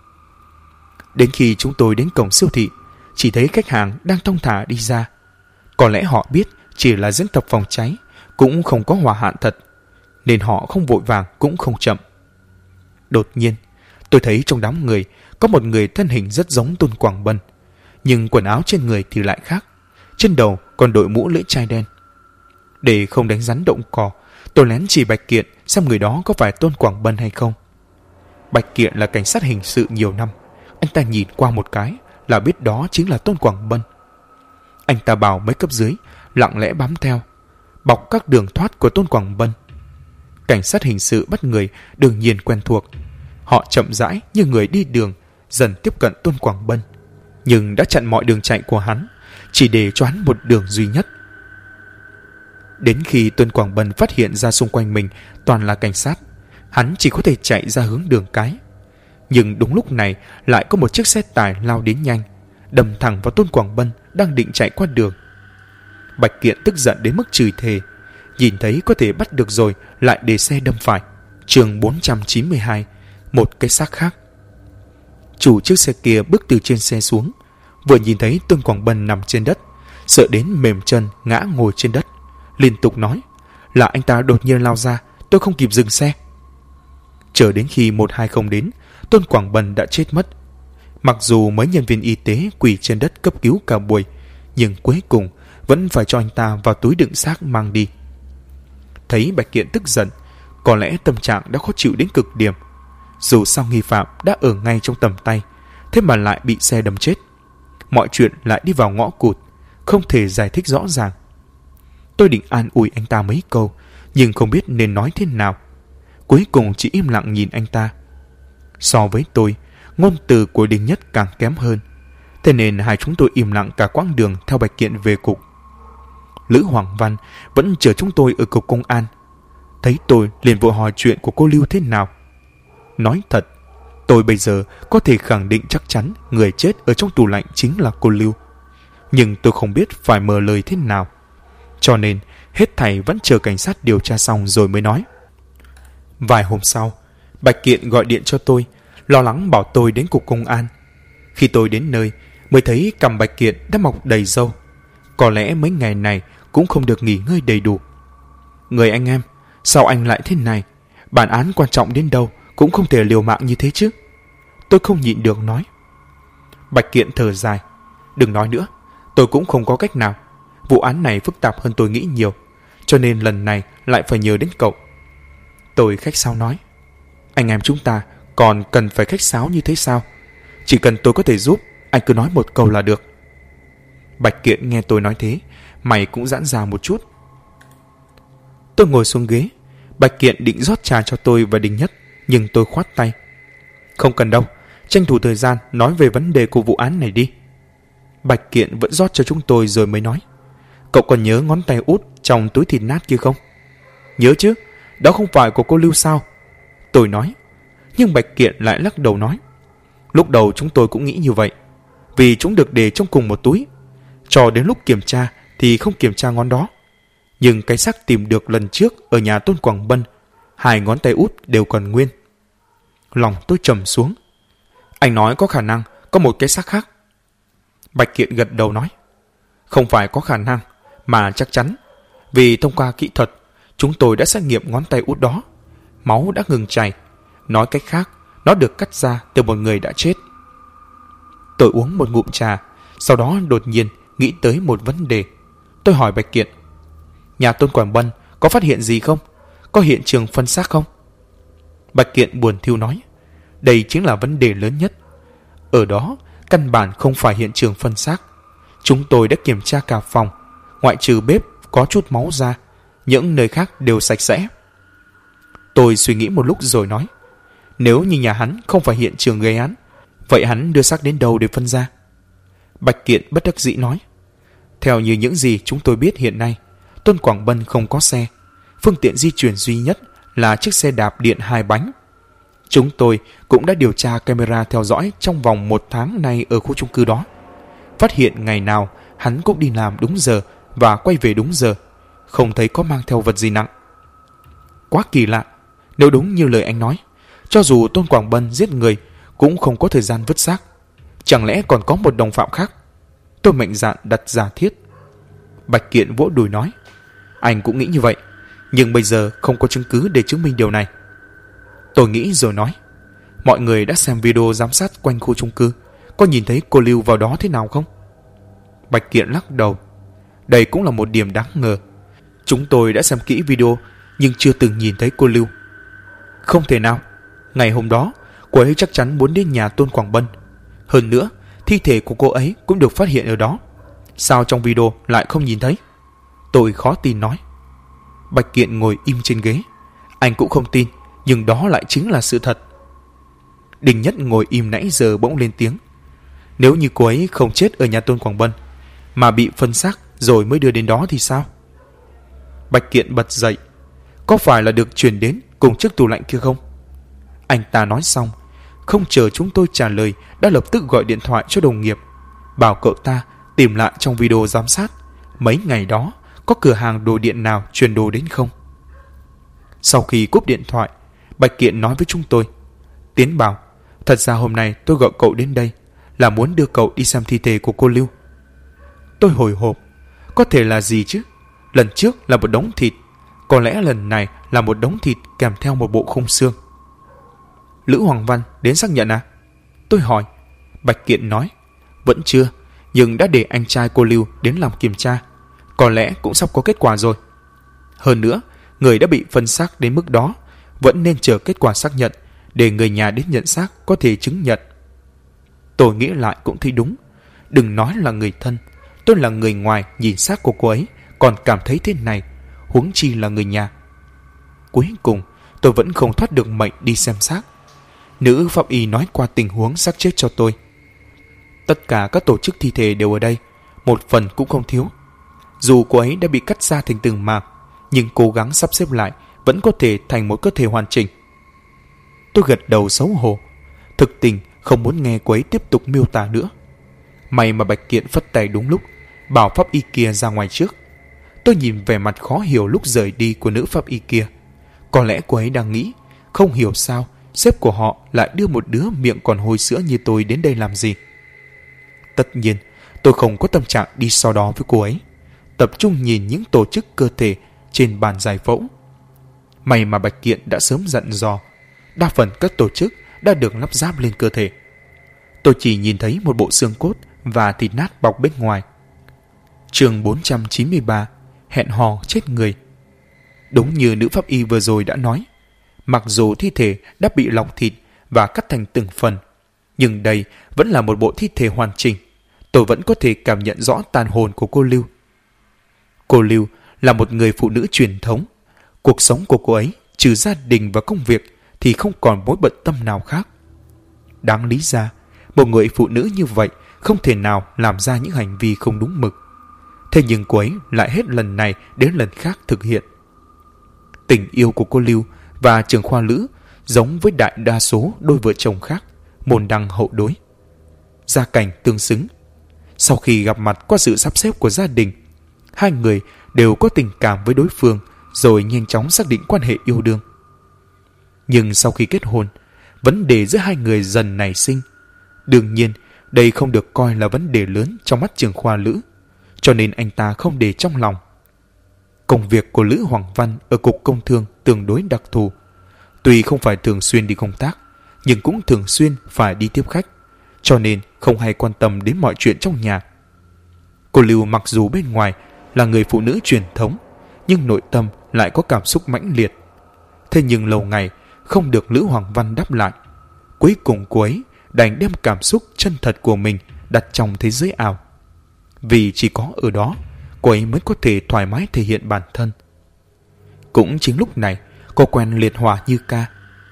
Đến khi chúng tôi đến cổng siêu thị, chỉ thấy khách hàng đang thong thả đi ra. Có lẽ họ biết chỉ là diễn tập phòng cháy, cũng không có hỏa hoạn thật, nên họ không vội vàng cũng không chậm. Đột nhiên, tôi thấy trong đám người có một người thân hình rất giống Tôn Quảng Bân, nhưng quần áo trên người thì lại khác. Trên đầu còn đội mũ lưỡi chai đen. Để không đánh rắn động cỏ, tôi lén chỉ Bạch Kiện xem người đó có phải Tôn Quảng Bân hay không. Bạch Kiện là cảnh sát hình sự nhiều năm, anh ta nhìn qua một cái là biết đó chính là Tôn Quảng Bân. Anh ta bảo mấy cấp dưới lặng lẽ bám theo, bọc các đường thoát của Tôn Quảng Bân. Cảnh sát hình sự bắt người đương nhiên quen thuộc. Họ chậm rãi như người đi đường dần tiếp cận Tôn Quảng Bân, nhưng đã chặn mọi đường chạy của hắn, chỉ để cho hắn một đường duy nhất. Đến khi Tôn Quảng Bân phát hiện ra xung quanh mình toàn là cảnh sát, hắn chỉ có thể chạy ra hướng đường cái. Nhưng đúng lúc này lại có một chiếc xe tải lao đến nhanh, đâm thẳng vào Tôn Quảng Bân đang định chạy qua đường. Bạch Kiện tức giận đến mức chửi thề, nhìn thấy có thể bắt được rồi lại để xe đâm phải. Chương 492, một cái xác khác. Chủ chiếc xe kia bước từ trên xe xuống, vừa nhìn thấy Tôn Quảng Bân nằm trên đất, sợ đến mềm chân ngã ngồi trên đất, liên tục nói là anh ta đột nhiên lao ra, tôi không kịp dừng xe. Chờ đến khi 120 đến, Tôn Quảng Bân đã chết mất. Mặc dù mấy nhân viên y tế quỳ trên đất cấp cứu cả buổi, nhưng cuối cùng vẫn phải cho anh ta vào túi đựng xác mang đi. Thấy Bạch Kiện tức giận, có lẽ tâm trạng đã khó chịu đến cực điểm. Dù sao nghi phạm đã ở ngay trong tầm tay, thế mà lại bị xe đâm chết. Mọi chuyện lại đi vào ngõ cụt, không thể giải thích rõ ràng. Tôi định an ủi anh ta mấy câu, nhưng không biết nên nói thế nào. Cuối cùng chỉ im lặng nhìn anh ta. So với tôi, ngôn từ của Đình Nhất càng kém hơn, thế nên hai chúng tôi im lặng cả quãng đường theo Bạch Kiện về cục. Lữ Hoàng Văn vẫn chờ chúng tôi ở cục công an. Thấy tôi liền vội hỏi chuyện của cô Lưu thế nào. Nói thật, tôi bây giờ có thể khẳng định chắc chắn người chết ở trong tủ lạnh chính là cô Lưu. Nhưng tôi không biết phải mở lời thế nào, cho nên hết thảy vẫn chờ cảnh sát điều tra xong rồi mới nói. Vài hôm sau, Bạch Kiện gọi điện cho tôi, lo lắng bảo tôi đến cục công an. Khi tôi đến nơi, mới thấy cằm Bạch Kiện đã mọc đầy râu. Có lẽ mấy ngày này cũng không được nghỉ ngơi đầy đủ. Người anh em, sao anh lại thế này? Bản án quan trọng đến đâu cũng không thể liều mạng như thế chứ. Tôi không nhịn được nói. Bạch Kiện thở dài. Đừng nói nữa, tôi cũng không có cách nào. Vụ án này phức tạp hơn tôi nghĩ nhiều, cho nên lần này lại phải nhờ đến cậu. Tôi khách sáo nói. Anh em chúng ta còn cần phải khách sáo như thế sao? Chỉ cần tôi có thể giúp, anh cứ nói một câu là được. Bạch Kiện nghe tôi nói thế, mày cũng giãn ra một chút. Tôi ngồi xuống ghế. Bạch Kiện định rót trà cho tôi và Đình Nhất, nhưng tôi khoát tay. Không cần đâu, tranh thủ thời gian nói về vấn đề của vụ án này đi. Bạch Kiện vẫn rót cho chúng tôi rồi mới nói. Cậu còn nhớ ngón tay út trong túi thịt nát kia không? Nhớ chứ, đó không phải của cô Lưu sao? Tôi nói. Nhưng Bạch Kiện lại lắc đầu nói. Lúc đầu chúng tôi cũng nghĩ như vậy, vì chúng được để trong cùng một túi. Cho đến lúc kiểm tra thì không kiểm tra ngón đó. Nhưng cái xác tìm được lần trước ở nhà Tôn Quảng Bân, 2 ngón tay út đều còn nguyên. Lòng tôi trầm xuống. Anh nói có khả năng có một cái xác khác. Bạch Kiện gật đầu nói. Không phải có khả năng, mà chắc chắn. Vì thông qua kỹ thuật, chúng tôi đã xét nghiệm ngón tay út đó. Máu đã ngừng chảy. Nói cách khác, nó được cắt ra từ một người đã chết. Tôi uống một ngụm trà, sau đó đột nhiên nghĩ tới một vấn đề. Tôi hỏi Bạch Kiện. Nhà Tôn Quảng Bân có phát hiện gì không? Có hiện trường phân xác không? Bạch Kiện buồn thiu nói. Đây chính là vấn đề lớn nhất. Ở đó, căn bản không phải hiện trường phân xác. Chúng tôi đã kiểm tra cả phòng, ngoại trừ bếp có chút máu ra, những nơi khác đều sạch sẽ. Tôi suy nghĩ một lúc rồi nói. Nếu như nhà hắn không phải hiện trường gây án, vậy hắn đưa xác đến đâu để phân ra? Bạch Kiện bất đắc dĩ nói. Theo như những gì chúng tôi biết hiện nay, Tôn Quảng Bân không có xe. Phương tiện di chuyển duy nhất là chiếc xe đạp điện 2 bánh. Chúng tôi cũng đã điều tra camera theo dõi trong vòng 1 tháng nay ở khu chung cư đó. Phát hiện ngày nào hắn cũng đi làm đúng giờ và quay về đúng giờ, không thấy có mang theo vật gì nặng. Quá kỳ lạ. Nếu đúng như lời anh nói, cho dù Tôn Quảng Bân giết người cũng không có thời gian vứt xác. Chẳng lẽ còn có một đồng phạm khác? Tôi mạnh dạn đặt giả thiết. Bạch Kiện vỗ đùi nói. Anh cũng nghĩ như vậy, nhưng bây giờ không có chứng cứ để chứng minh điều này. Tôi nghĩ rồi nói. Mọi người đã xem video giám sát quanh khu chung cư, có nhìn thấy cô Lưu vào đó thế nào không? Bạch Kiện lắc đầu. Đây cũng là một điểm đáng ngờ. Chúng tôi đã xem kỹ video, nhưng chưa từng nhìn thấy cô Lưu. Không thể nào. Ngày hôm đó, cô ấy chắc chắn muốn đến nhà Tôn Quảng Bân. Hơn nữa, thi thể của cô ấy cũng được phát hiện ở đó. Sao trong video lại không nhìn thấy? Tôi khó tin nói. Bạch Kiện ngồi im trên ghế. Anh cũng không tin, nhưng đó lại chính là sự thật. Đình Nhất ngồi im nãy giờ bỗng lên tiếng. Nếu như cô ấy không chết ở nhà Tôn Quảng Bân, mà bị phân xác rồi mới đưa đến đó thì sao? Bạch Kiện bật dậy. Có phải là được chuyển đến cùng chiếc tủ lạnh kia không? Anh ta nói xong, không chờ chúng tôi trả lời đã lập tức gọi điện thoại cho đồng nghiệp, bảo cậu ta tìm lại trong video giám sát mấy ngày đó có cửa hàng đồ điện nào truyền đồ đến không. Sau khi cúp điện thoại, Bạch Kiện nói với chúng tôi: Tiến bảo, thật ra hôm nay tôi gọi cậu đến đây là muốn đưa cậu đi xem thi thể của cô Lưu. Tôi hồi hộp, có thể là gì chứ? Lần trước là một đống thịt, có lẽ lần này là một đống thịt kèm theo một bộ khung xương. Lữ Hoàng Văn đến xác nhận à? Tôi hỏi. Bạch Kiện nói: Vẫn chưa, nhưng đã để anh trai cô Lưu đến làm kiểm tra, có lẽ cũng sắp có kết quả rồi. Hơn nữa, người đã bị phân xác đến mức đó, vẫn nên chờ kết quả xác nhận để người nhà đến nhận xác có thể chứng nhận. Tôi nghĩ lại cũng thấy đúng. Đừng nói là người thân, tôi là người ngoài nhìn xác của cô ấy còn cảm thấy thế này, huống chi là người nhà. Cuối cùng tôi vẫn không thoát được mệnh đi xem xác. Nữ pháp y nói qua tình huống xác chết cho tôi. Tất cả các tổ chức thi thể đều ở đây, một phần cũng không thiếu. Dù cô ấy đã bị cắt ra thành từng mảng, nhưng cố gắng sắp xếp lại vẫn có thể thành một cơ thể hoàn chỉnh. Tôi gật đầu xấu hổ, thực tình không muốn nghe cô ấy tiếp tục miêu tả nữa. May mà Bạch Kiện phất tay đúng lúc, bảo pháp y kia ra ngoài trước. Tôi nhìn vẻ mặt khó hiểu lúc rời đi của nữ pháp y kia. Có lẽ cô ấy đang nghĩ, không hiểu sao sếp của họ lại đưa một đứa miệng còn hôi sữa như tôi đến đây làm gì. Tất nhiên, tôi không có tâm trạng đi so đo với cô ấy, tập trung nhìn những tổ chức cơ thể trên bàn giải phẫu. May mà Bạch Kiện đã sớm dặn dò, đa phần các tổ chức đã được lắp ráp lên cơ thể. Tôi chỉ nhìn thấy một bộ xương cốt và thịt nát bọc bên ngoài. Chương 493, hẹn hò chết người. Đúng như nữ pháp y vừa rồi đã nói, mặc dù thi thể đã bị lọc thịt và cắt thành từng phần, nhưng đây vẫn là một bộ thi thể hoàn chỉnh. Tôi vẫn có thể cảm nhận rõ tàn hồn của cô Lưu. Cô Lưu là một người phụ nữ truyền thống. Cuộc sống của cô ấy, trừ gia đình và công việc, thì không còn mối bận tâm nào khác. Đáng lý ra, một người phụ nữ như vậy không thể nào làm ra những hành vi không đúng mực. Thế nhưng cô ấy lại hết lần này đến lần khác thực hiện. Tình yêu của cô Lưu và trưởng khoa Lữ giống với đại đa số đôi vợ chồng khác, môn đăng hậu đối, gia cảnh tương xứng. Sau khi gặp mặt qua sự sắp xếp của gia đình, hai người đều có tình cảm với đối phương rồi nhanh chóng xác định quan hệ yêu đương. Nhưng sau khi kết hôn, vấn đề giữa hai người dần nảy sinh. Đương nhiên, đây không được coi là vấn đề lớn trong mắt trưởng khoa Lữ, cho nên anh ta không để trong lòng. Công việc của Lữ Hoàng Văn ở Cục Công Thương tương đối đặc thù. Tuy không phải thường xuyên đi công tác, nhưng cũng thường xuyên phải đi tiếp khách, cho nên không hay quan tâm đến mọi chuyện trong nhà. Cô Lưu mặc dù bên ngoài là người phụ nữ truyền thống, nhưng nội tâm lại có cảm xúc mãnh liệt. Thế nhưng lâu ngày không được Lữ Hoàng Văn đáp lại. Cuối cùng cô ấy đành đem cảm xúc chân thật của mình đặt trong thế giới ảo. Vì chỉ có ở đó, cô ấy mới có thể thoải mái thể hiện bản thân. Cũng chính lúc này, cô quen Liệt Hỏa Như Ca.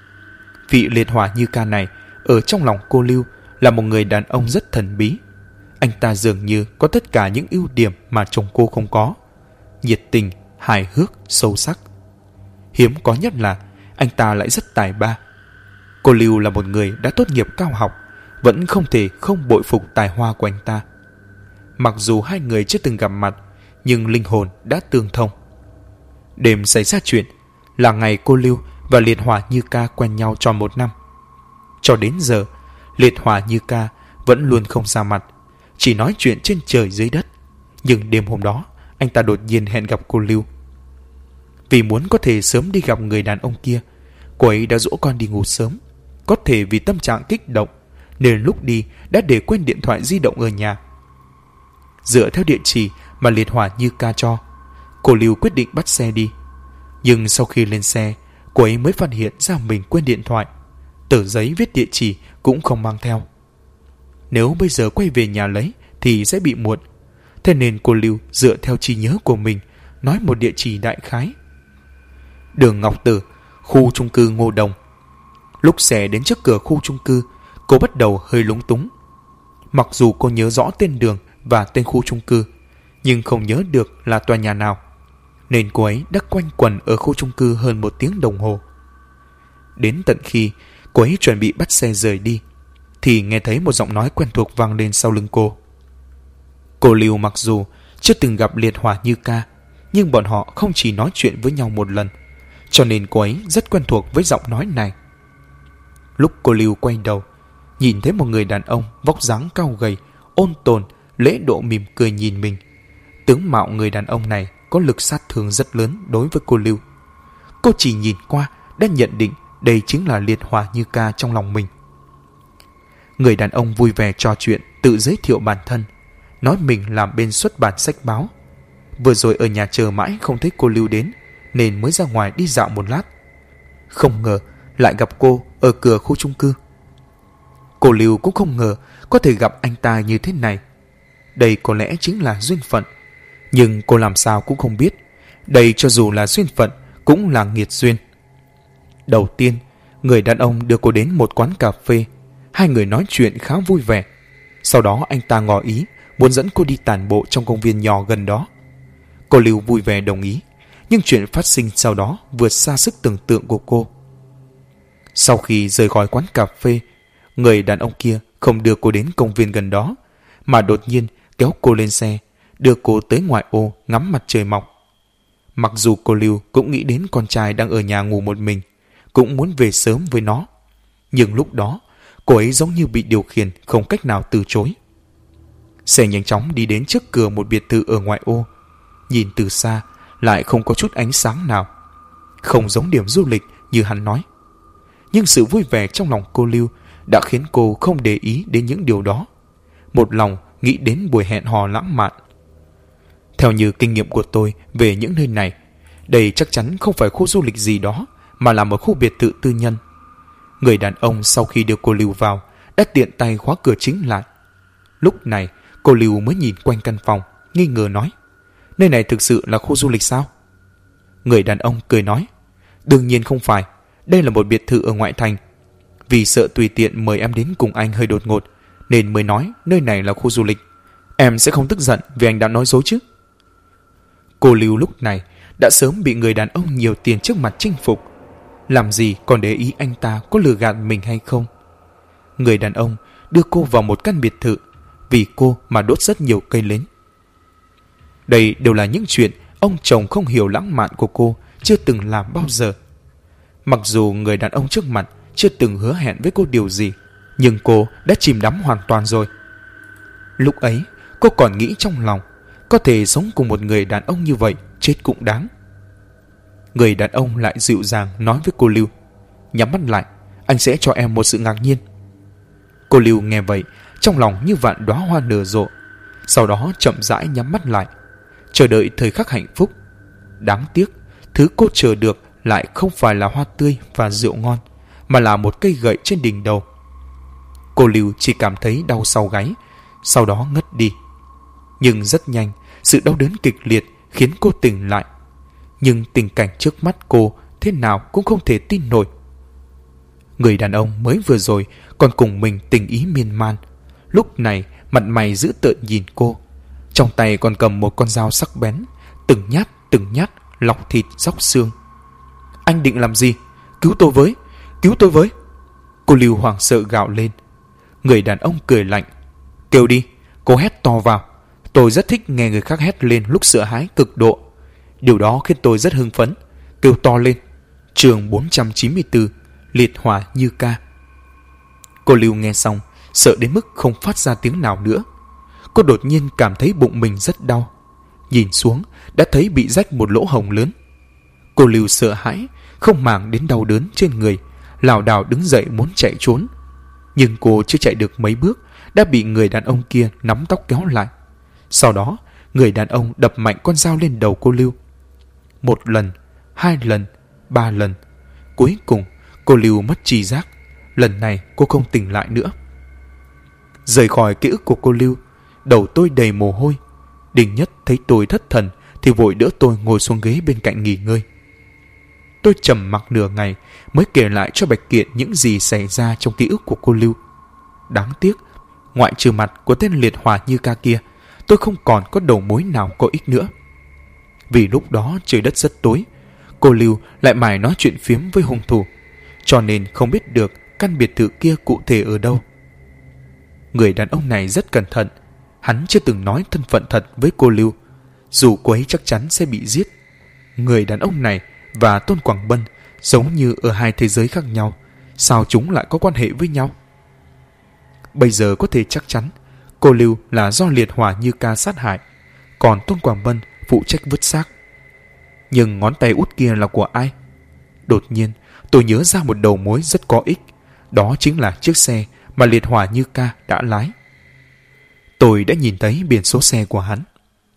Vị Liệt Hỏa Như Ca này ở trong lòng cô Lưu là một người đàn ông rất thần bí. Anh ta dường như có tất cả những ưu điểm mà chồng cô không có: nhiệt tình, hài hước, sâu sắc. Hiếm có nhất là anh ta lại rất tài ba. Cô Lưu là một người đã tốt nghiệp cao học, vẫn không thể không bội phục tài hoa của anh ta. Mặc dù hai người chưa từng gặp mặt, nhưng linh hồn đã tương thông. Đêm xảy ra chuyện là ngày cô Lưu và Liệt Hỏa Như Ca quen nhau tròn 1 năm. Cho đến giờ, Liệt Hỏa Như Ca vẫn luôn không ra mặt, chỉ nói chuyện trên trời dưới đất. Nhưng đêm hôm đó, anh ta đột nhiên hẹn gặp cô Lưu. Vì muốn có thể sớm đi gặp người đàn ông kia, cô ấy đã dỗ con đi ngủ sớm. Có thể vì tâm trạng kích động, nên lúc đi đã để quên điện thoại di động ở nhà. Dựa theo địa chỉ mà Liệt Hỏa Như Ca cho, cô Lưu quyết định bắt xe đi. Nhưng sau khi lên xe, cô ấy mới phát hiện ra mình quên điện thoại. Tờ giấy viết địa chỉ cũng không mang theo. Nếu bây giờ quay về nhà lấy thì sẽ bị muộn. Thế nên cô Lưu dựa theo trí nhớ của mình nói một địa chỉ đại khái: đường Ngọc Tử, khu chung cư Ngô Đồng. Lúc xe đến trước cửa khu chung cư, cô bắt đầu hơi lúng túng. Mặc dù cô nhớ rõ tên đường và tên khu chung cư, nhưng không nhớ được là tòa nhà nào, nên cô ấy đã quanh quẩn ở khu chung cư hơn 1 tiếng đồng hồ. Đến tận khi Cô ấy chuẩn bị bắt xe rời đi thì nghe thấy một giọng nói quen thuộc vang lên sau lưng cô. Cô Lưu mặc dù chưa từng gặp Liệt Hỏa Như Ca, nhưng bọn họ không chỉ nói chuyện với nhau một lần, cho nên cô ấy rất quen thuộc với giọng nói này. Lúc cô Lưu quay đầu, nhìn thấy một người đàn ông vóc dáng cao gầy, ôn tồn, lễ độ mỉm cười nhìn mình. Tướng mạo người đàn ông này có lực sát thương rất lớn đối với cô Lưu. Cô chỉ nhìn qua đã nhận định đây chính là Liệt Hỏa Như Ca trong lòng mình. Người đàn ông vui vẻ trò chuyện, tự giới thiệu bản thân, nói mình làm bên xuất bản sách báo. Vừa rồi ở nhà chờ mãi không thấy cô Lưu đến, nên mới ra ngoài đi dạo một lát. Không ngờ lại gặp cô ở cửa khu chung cư. Cô Lưu cũng không ngờ có thể gặp anh ta như thế này. Đây có lẽ chính là duyên phận. Nhưng cô làm sao cũng không biết, đây cho dù là duyên phận cũng là nghiệt duyên. Đầu tiên, người đàn ông đưa cô đến một quán cà phê. Hai người nói chuyện khá vui vẻ. Sau đó anh ta ngỏ ý muốn dẫn cô đi tản bộ trong công viên nhỏ gần đó. Cô Lưu vui vẻ đồng ý, nhưng chuyện phát sinh sau đó vượt xa sức tưởng tượng của cô. Sau khi rời khỏi quán cà phê, người đàn ông kia không đưa cô đến công viên gần đó, mà đột nhiên kéo cô lên xe, đưa cô tới ngoại ô ngắm mặt trời mọc. Mặc dù cô Lưu cũng nghĩ đến con trai đang ở nhà ngủ một mình, cũng muốn về sớm với nó, nhưng lúc đó cô ấy giống như bị điều khiển, không cách nào từ chối. Xe nhanh chóng đi đến trước cửa một biệt thự ở ngoại ô. Nhìn từ xa lại không có chút ánh sáng nào, không giống điểm du lịch như hắn nói. Nhưng sự vui vẻ trong lòng cô Lưu đã khiến cô không để ý đến những điều đó, một lòng nghĩ đến buổi hẹn hò lãng mạn. Theo như kinh nghiệm của tôi về những nơi này, đây chắc chắn không phải khu du lịch gì đó, mà là một khu biệt thự tư nhân. Người đàn ông sau khi đưa cô Lưu vào đã tiện tay khóa cửa chính lại. Lúc này cô Lưu mới nhìn quanh căn phòng, nghi ngờ nói: nơi này thực sự là khu du lịch sao? Người đàn ông cười nói: đương nhiên không phải, đây là một biệt thự ở ngoại thành. Vì sợ tùy tiện mời em đến cùng anh hơi đột ngột, nên mới nói nơi này là khu du lịch. Em sẽ không tức giận vì anh đã nói dối chứ? Cô Lưu lúc này đã sớm bị người đàn ông nhiều tiền trước mặt chinh phục, làm gì còn để ý anh ta có lừa gạt mình hay không. Người đàn ông đưa cô vào một căn biệt thự, vì cô mà đốt rất nhiều cây nến. Đây đều là những chuyện ông chồng không hiểu lãng mạn của cô chưa từng làm bao giờ. Mặc dù người đàn ông trước mặt chưa từng hứa hẹn với cô điều gì, nhưng cô đã chìm đắm hoàn toàn rồi. Lúc ấy cô còn nghĩ trong lòng, có thể sống cùng một người đàn ông như vậy chết cũng đáng. Người đàn ông lại dịu dàng nói với cô Lưu: nhắm mắt lại, anh sẽ cho em một sự ngạc nhiên. Cô Lưu nghe vậy, trong lòng như vạn đóa hoa nở rộ, sau đó chậm rãi nhắm mắt lại, chờ đợi thời khắc hạnh phúc. Đáng tiếc, thứ cô chờ được lại không phải là hoa tươi và rượu ngon, mà là một cây gậy trên đỉnh đầu. Cô Lưu chỉ cảm thấy đau sau gáy, sau đó ngất đi. Nhưng rất nhanh, sự đau đớn kịch liệt khiến cô tỉnh lại. Nhưng tình cảnh trước mắt cô thế nào cũng không thể tin nổi. Người đàn ông mới vừa rồi còn cùng mình tình ý miên man, lúc này mặt mày dữ tợn nhìn cô, trong tay còn cầm một con dao sắc bén, từng nhát lọc thịt róc xương. Anh định làm gì? Cứu tôi với! Cứu tôi với! Cô Lưu hoảng sợ gào lên. Người đàn ông cười lạnh: kêu đi, cô hét to vào. Tôi rất thích nghe người khác hét lên lúc sợ hãi cực độ. Điều đó khiến tôi rất hưng phấn. Kêu to lên. Chương 494, Liệt Hỏa Như Ca. Cô Lưu nghe xong, sợ đến mức không phát ra tiếng nào nữa. Cô đột nhiên cảm thấy bụng mình rất đau. Nhìn xuống, đã thấy bị rách một lỗ hổng lớn. Cô Lưu sợ hãi, không màng đến đau đớn trên người, lảo đảo đứng dậy muốn chạy trốn. Nhưng cô chưa chạy được mấy bước, đã bị người đàn ông kia nắm tóc kéo lại. Sau đó, người đàn ông đập mạnh con dao lên đầu cô Lưu. 1 lần, 2 lần, 3 lần. Cuối cùng, cô Lưu mất tri giác. Lần này cô không tỉnh lại nữa. Rời khỏi ký ức của cô Lưu, đầu tôi đầy mồ hôi. Đình Nhất thấy tôi thất thần thì vội đỡ tôi ngồi xuống ghế bên cạnh nghỉ ngơi. Tôi trầm mặc nửa ngày mới kể lại cho Bạch Kiện những gì xảy ra trong ký ức của cô Lưu. Đáng tiếc, ngoại trừ mặt của tên Liệt Hỏa Như Ca kia, tôi không còn có đầu mối nào có ích nữa. Vì lúc đó trời đất rất tối, cô Lưu lại mải nói chuyện phiếm với hung thủ, cho nên không biết được căn biệt thự kia cụ thể ở đâu. Người đàn ông này rất cẩn thận. Hắn chưa từng nói thân phận thật với cô Lưu, dù cô ấy chắc chắn sẽ bị giết. Người đàn ông này và Tôn Quảng Bân giống như ở hai thế giới khác nhau. Sao chúng lại có quan hệ với nhau? Bây giờ có thể chắc chắn cô Lưu là do liệt hỏa Như Ca sát hại, còn Tôn Quảng Bân phụ trách vứt xác. Nhưng ngón tay út kia là của ai? Đột nhiên tôi nhớ ra một đầu mối rất có ích. Đó chính là chiếc xe mà liệt hỏa Như Ca đã lái. Tôi đã nhìn thấy biển số xe của hắn.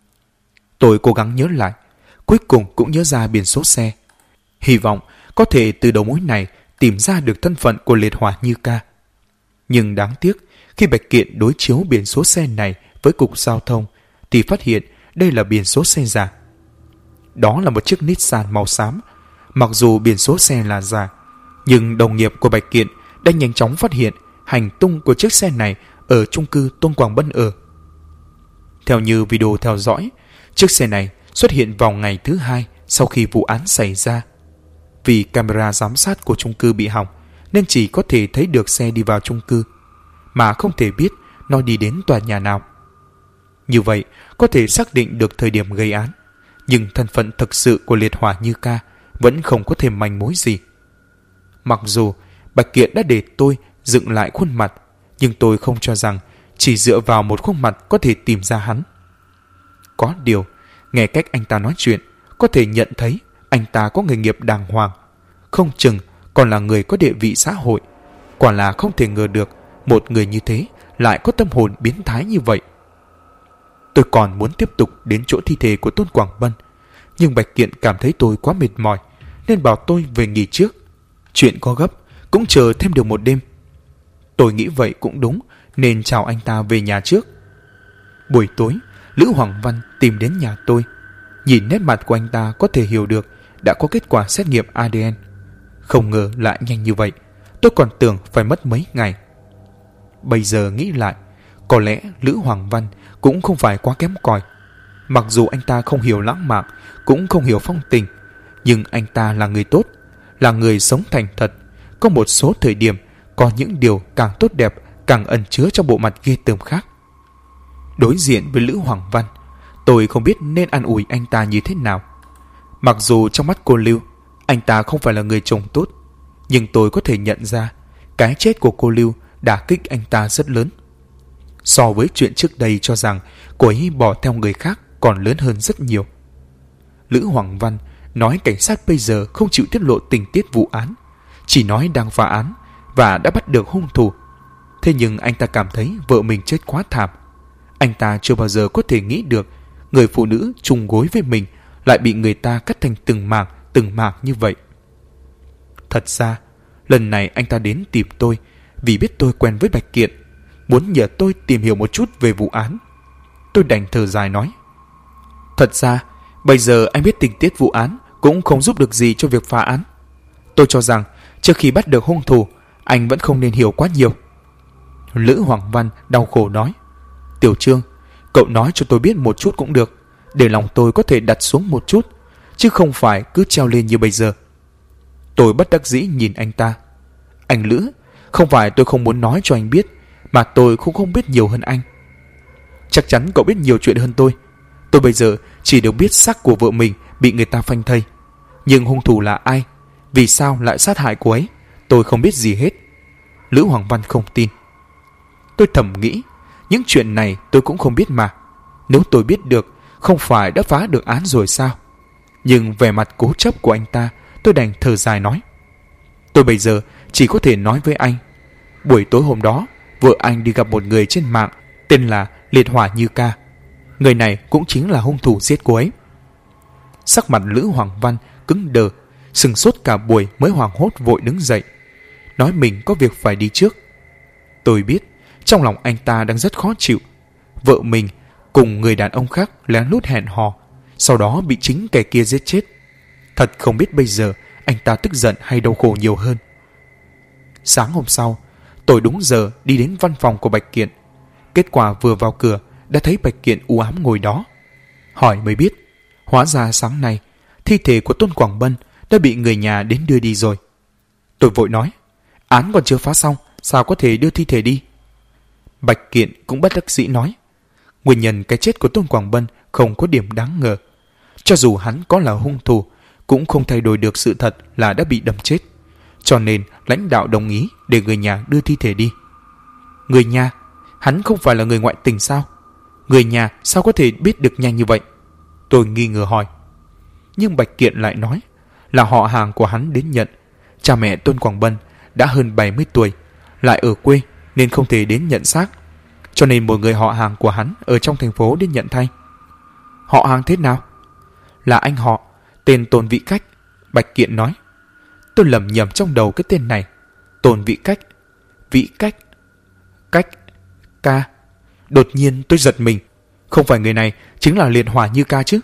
Tôi cố gắng nhớ lại, cuối cùng cũng nhớ ra biển số xe. Hy vọng có thể từ đầu mối này tìm ra được thân phận của liệt hỏa Như Ca. Nhưng đáng tiếc, khi Bạch Kiện đối chiếu biển số xe này với cục giao thông thì phát hiện đây là biển số xe giả. Đó là một chiếc Nissan màu xám. Mặc dù biển số xe là giả, nhưng đồng nghiệp của Bạch Kiện đã nhanh chóng phát hiện hành tung của chiếc xe này ở chung cư Tôn Quảng Bân ở. Theo như video theo dõi, chiếc xe này xuất hiện vào ngày thứ 2 sau khi vụ án xảy ra. Vì camera giám sát của chung cư bị hỏng nên chỉ có thể thấy được xe đi vào chung cư, mà không thể biết nó đi đến tòa nhà nào. Như vậy có thể xác định được thời điểm gây án, nhưng thân phận thực sự của liệt hỏa Như Ca vẫn không có thêm manh mối gì. Mặc dù Bạch Kiện đã để tôi dựng lại khuôn mặt, nhưng tôi không cho rằng chỉ dựa vào một khuôn mặt có thể tìm ra hắn. Có điều, nghe cách anh ta nói chuyện, có thể nhận thấy anh ta có nghề nghiệp đàng hoàng, không chừng còn là người có địa vị xã hội. Quả là không thể ngờ được một người như thế lại có tâm hồn biến thái như vậy. Tôi còn muốn tiếp tục đến chỗ thi thể của Tôn Quảng Bân, nhưng Bạch Kiện cảm thấy tôi quá mệt mỏi nên bảo tôi về nghỉ trước. Chuyện có gấp, cũng chờ thêm được một đêm. Tôi nghĩ vậy cũng đúng nên chào anh ta về nhà trước. Buổi tối, Lữ Hoàng Văn tìm đến nhà tôi. Nhìn nét mặt của anh ta có thể hiểu được đã có kết quả xét nghiệm ADN. Không ngờ lại nhanh như vậy. Tôi còn tưởng phải mất mấy ngày. Bây giờ nghĩ lại, có lẽ Lữ Hoàng Văn cũng không phải quá kém cỏi. Mặc dù anh ta không hiểu lãng mạn, cũng không hiểu phong tình, nhưng anh ta là người tốt, là người sống thành thật. Có một số thời điểm có những điều càng tốt đẹp càng ẩn chứa trong bộ mặt ghê tởm khác. Đối diện với Lữ Hoàng Văn, tôi không biết nên an ủi anh ta như thế nào. Mặc dù trong mắt cô Lưu, anh ta không phải là người chồng tốt, nhưng tôi có thể nhận ra cái chết của cô Lưu đả kích anh ta rất lớn. So với chuyện trước đây cho rằng cô ấy bỏ theo người khác còn lớn hơn rất nhiều. Lữ Hoàng Văn nói cảnh sát bây giờ không chịu tiết lộ tình tiết vụ án, chỉ nói đang phá án và đã bắt được hung thủ. Thế nhưng anh ta cảm thấy vợ mình chết quá thảm. Anh ta chưa bao giờ có thể nghĩ được người phụ nữ chung gối với mình lại bị người ta cắt thành từng mảng như vậy. Thật ra, lần này anh ta đến tìm tôi vì biết tôi quen với Bạch Kiện, muốn nhờ tôi tìm hiểu một chút về vụ án. Tôi đành thở dài nói: thật ra, bây giờ anh biết tình tiết vụ án cũng không giúp được gì cho việc phá án. Tôi cho rằng trước khi bắt được hung thủ, anh vẫn không nên hiểu quá nhiều. Lữ Hoàng Văn đau khổ nói: Tiểu Trương, cậu nói cho tôi biết một chút cũng được, để lòng tôi có thể đặt xuống một chút, chứ không phải cứ treo lên như bây giờ. Tôi bất đắc dĩ nhìn anh ta. Anh Lữ, không phải tôi không muốn nói cho anh biết, mà tôi cũng không biết nhiều hơn anh. Chắc chắn cậu biết nhiều chuyện hơn tôi. Tôi bây giờ chỉ được biết xác của vợ mình bị người ta phanh thây, nhưng hung thủ là ai, vì sao lại sát hại cô ấy, tôi không biết gì hết. Lữ Hoàng Văn không tin. Tôi thầm nghĩ, những chuyện này tôi cũng không biết mà. Nếu tôi biết được, không phải đã phá được án rồi sao? Nhưng về mặt cố chấp của anh ta, tôi đành thở dài nói: tôi bây giờ chỉ có thể nói với anh, buổi tối hôm đó vợ anh đi gặp một người trên mạng tên là Liệt Hỏa Như Ca. Người này cũng chính là hung thủ giết cô ấy. Sắc mặt Lữ Hoàng Văn cứng đờ, sừng sốt cả buổi mới hoảng hốt vội đứng dậy, nói mình có việc phải đi trước. Tôi biết trong lòng anh ta đang rất khó chịu. Vợ mình cùng người đàn ông khác lén lút hẹn hò, sau đó bị chính kẻ kia giết chết. Thật không biết bây giờ anh ta tức giận hay đau khổ nhiều hơn. Sáng hôm sau, tôi đúng giờ đi đến văn phòng của Bạch Kiện. Kết quả vừa vào cửa đã thấy Bạch Kiện u ám ngồi đó. Hỏi mới biết, hóa ra sáng nay thi thể của Tôn Quảng Bân đã bị người nhà đến đưa đi rồi. Tôi vội nói: Án còn chưa phá xong, sao có thể đưa thi thể đi? Bạch Kiện cũng bất đắc dĩ nói. Nguyên nhân cái chết của Tôn Quảng Bân không có điểm đáng ngờ. Cho dù hắn có là hung thủ, cũng không thay đổi được sự thật là đã bị đâm chết. Cho nên lãnh đạo đồng ý để người nhà đưa thi thể đi. Người nhà? Hắn không phải là người ngoại tình sao? Người nhà sao có thể biết được nhanh như vậy? Tôi nghi ngờ hỏi. Nhưng Bạch Kiện lại nói là họ hàng của hắn đến nhận. Cha mẹ Tôn Quảng Bân đã hơn 70 tuổi, lại ở quê nên không thể đến nhận xác. Cho nên một người họ hàng của hắn ở trong thành phố đến nhận thay. Họ hàng thế nào? Là anh họ, tên Tôn Vị Cách. Bạch Kiện nói. Tôi lầm nhầm trong đầu cái tên này. Tôn Vị Cách. Vị Cách. Cách. Ca. Đột nhiên tôi giật mình. Không phải người này chính là Liệt Hỏa Như Ca chứ?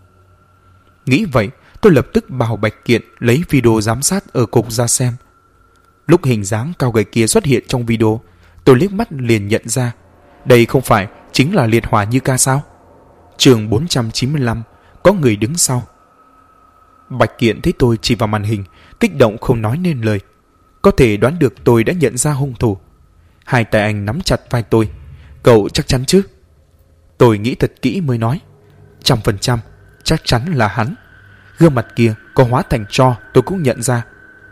Nghĩ vậy, tôi lập tức bảo Bạch Kiện lấy video giám sát ở cục ra xem. Lúc hình dáng cao gầy kia xuất hiện trong video, tôi liếc mắt liền nhận ra đây không phải chính là Liệt Hỏa Như Ca sao? Chương 495, có người đứng sau. Bạch Kiện thấy tôi chỉ vào màn hình, kích động không nói nên lời. Có thể đoán được tôi đã nhận ra hung thủ. Hai tay anh nắm chặt vai tôi. Cậu chắc chắn chứ? Tôi nghĩ thật kỹ mới nói. 100% chắc chắn là hắn. Gương mặt kia có hóa thành tro tôi cũng nhận ra.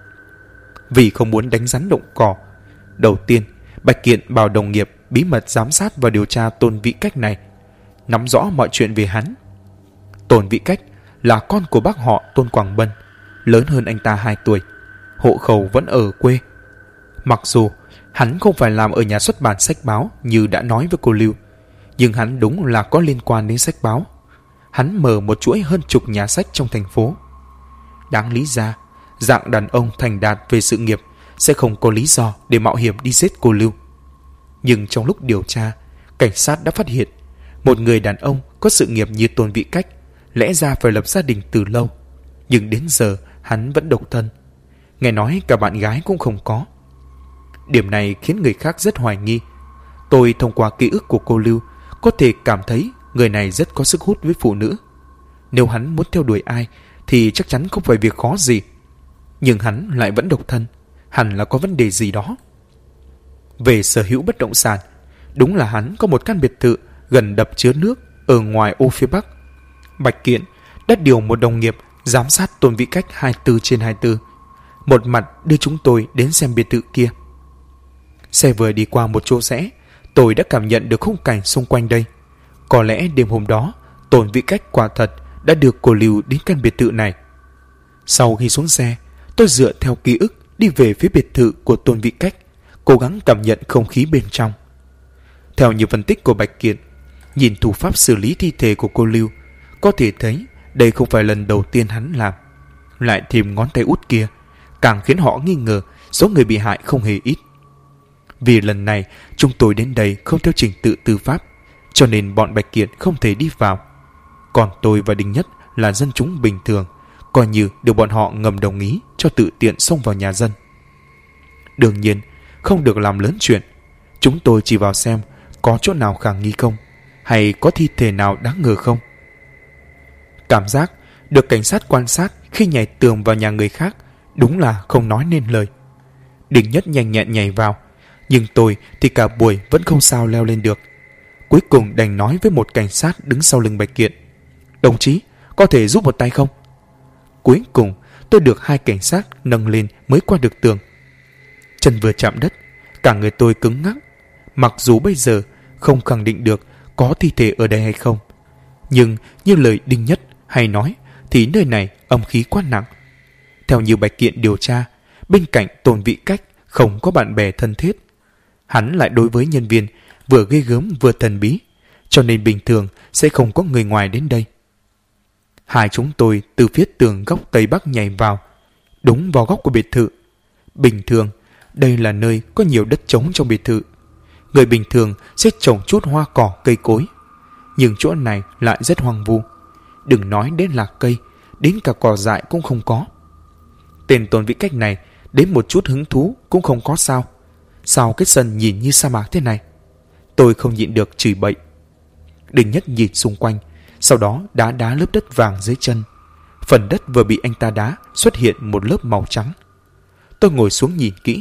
Vì không muốn đánh rắn động cỏ, đầu tiên Bạch Kiện bảo đồng nghiệp bí mật giám sát và điều tra Tôn Vị Cách này, nắm rõ mọi chuyện về hắn. Tôn Vị Cách là con của bác họ Tôn Quảng Bân, lớn hơn anh ta 2 tuổi, hộ khẩu vẫn ở quê. Mặc dù hắn không phải làm ở nhà xuất bản sách báo như đã nói với cô Lưu, nhưng hắn đúng là có liên quan đến sách báo. Hắn mở một chuỗi hơn chục nhà sách trong thành phố. Đáng lý ra, dạng đàn ông thành đạt về sự nghiệp sẽ không có lý do để mạo hiểm đi giết cô Lưu. Nhưng trong lúc điều tra, cảnh sát đã phát hiện một người đàn ông có sự nghiệp như Tôn Vị Cách lẽ ra phải lập gia đình từ lâu, nhưng đến giờ hắn vẫn độc thân. Nghe nói cả bạn gái cũng không có. Điểm này khiến người khác rất hoài nghi. Tôi thông qua ký ức của cô Lưu có thể cảm thấy người này rất có sức hút với phụ nữ. Nếu hắn muốn theo đuổi ai thì chắc chắn không phải việc khó gì. Nhưng hắn lại vẫn độc thân, hẳn là có vấn đề gì đó. Về sở hữu bất động sản, đúng là hắn có một căn biệt thự gần đập chứa nước ở ngoài ô phía Bắc. Bạch Kiện đã điều một đồng nghiệp giám sát Tôn Vị Cách 24/24, một mặt đưa chúng tôi đến xem biệt thự kia. Xe vừa đi qua một chỗ rẽ, tôi đã cảm nhận được khung cảnh xung quanh đây. Có lẽ đêm hôm đó Tôn Vị Cách quả thật đã được cô Lưu đến căn biệt thự này. Sau khi xuống xe, tôi dựa theo ký ức đi về phía biệt thự của Tôn Vị Cách, cố gắng cảm nhận không khí bên trong. Theo như phân tích của Bạch Kiện, nhìn thủ pháp xử lý thi thể của cô Lưu, có thể thấy đây không phải lần đầu tiên hắn làm. Lại thêm ngón tay út kia, càng khiến họ nghi ngờ số người bị hại không hề ít. Vì lần này chúng tôi đến đây không theo trình tự tư pháp, cho nên bọn Bạch Kiện không thể đi vào. Còn tôi và Đinh Nhất là dân chúng bình thường, coi như được bọn họ ngầm đồng ý cho tự tiện xông vào nhà dân. Đương nhiên không được làm lớn chuyện. Chúng tôi chỉ vào xem có chỗ nào khả nghi không, hay có thi thể nào đáng ngờ không. Cảm giác được cảnh sát quan sát khi nhảy tường vào nhà người khác đúng là không nói nên lời. Đinh Nhất nhanh nhẹn nhảy vào, nhưng tôi thì cả buổi vẫn không sao leo lên được. Cuối cùng đành nói với một cảnh sát đứng sau lưng Bạch Kiện: "Đồng chí, có thể giúp một tay không?" Cuối cùng tôi được hai cảnh sát nâng lên mới qua được tường. Chân vừa chạm đất, cả người tôi cứng ngắc. Mặc dù bây giờ không khẳng định được có thi thể ở đây hay không, nhưng như lời Đinh Nhất hay nói thì nơi này âm khí quá nặng. Theo như Bạch Kiện điều tra, bên cạnh Tôn Vị Cách không có bạn bè thân thiết. Hắn lại đối với nhân viên vừa ghê gớm vừa thần bí, cho nên bình thường sẽ không có người ngoài đến đây. Hai chúng tôi từ phía tường góc Tây Bắc nhảy vào, đúng vào góc của biệt thự. Bình thường, đây là nơi có nhiều đất trống trong biệt thự. Người bình thường sẽ trồng chút hoa cỏ cây cối, nhưng chỗ này lại rất hoang vu. Đừng nói đến là cây, đến cả cỏ dại cũng không có. Tên Tôn Vị Cách này đến một chút hứng thú cũng không có sao. Sao cái sân nhìn như sa mạc thế này? Tôi không nhịn được chửi bậy. Đinh Nhất nhìn xung quanh, sau đó đá lớp đất vàng dưới chân. Phần đất vừa bị anh ta đá xuất hiện một lớp màu trắng. Tôi ngồi xuống nhìn kỹ,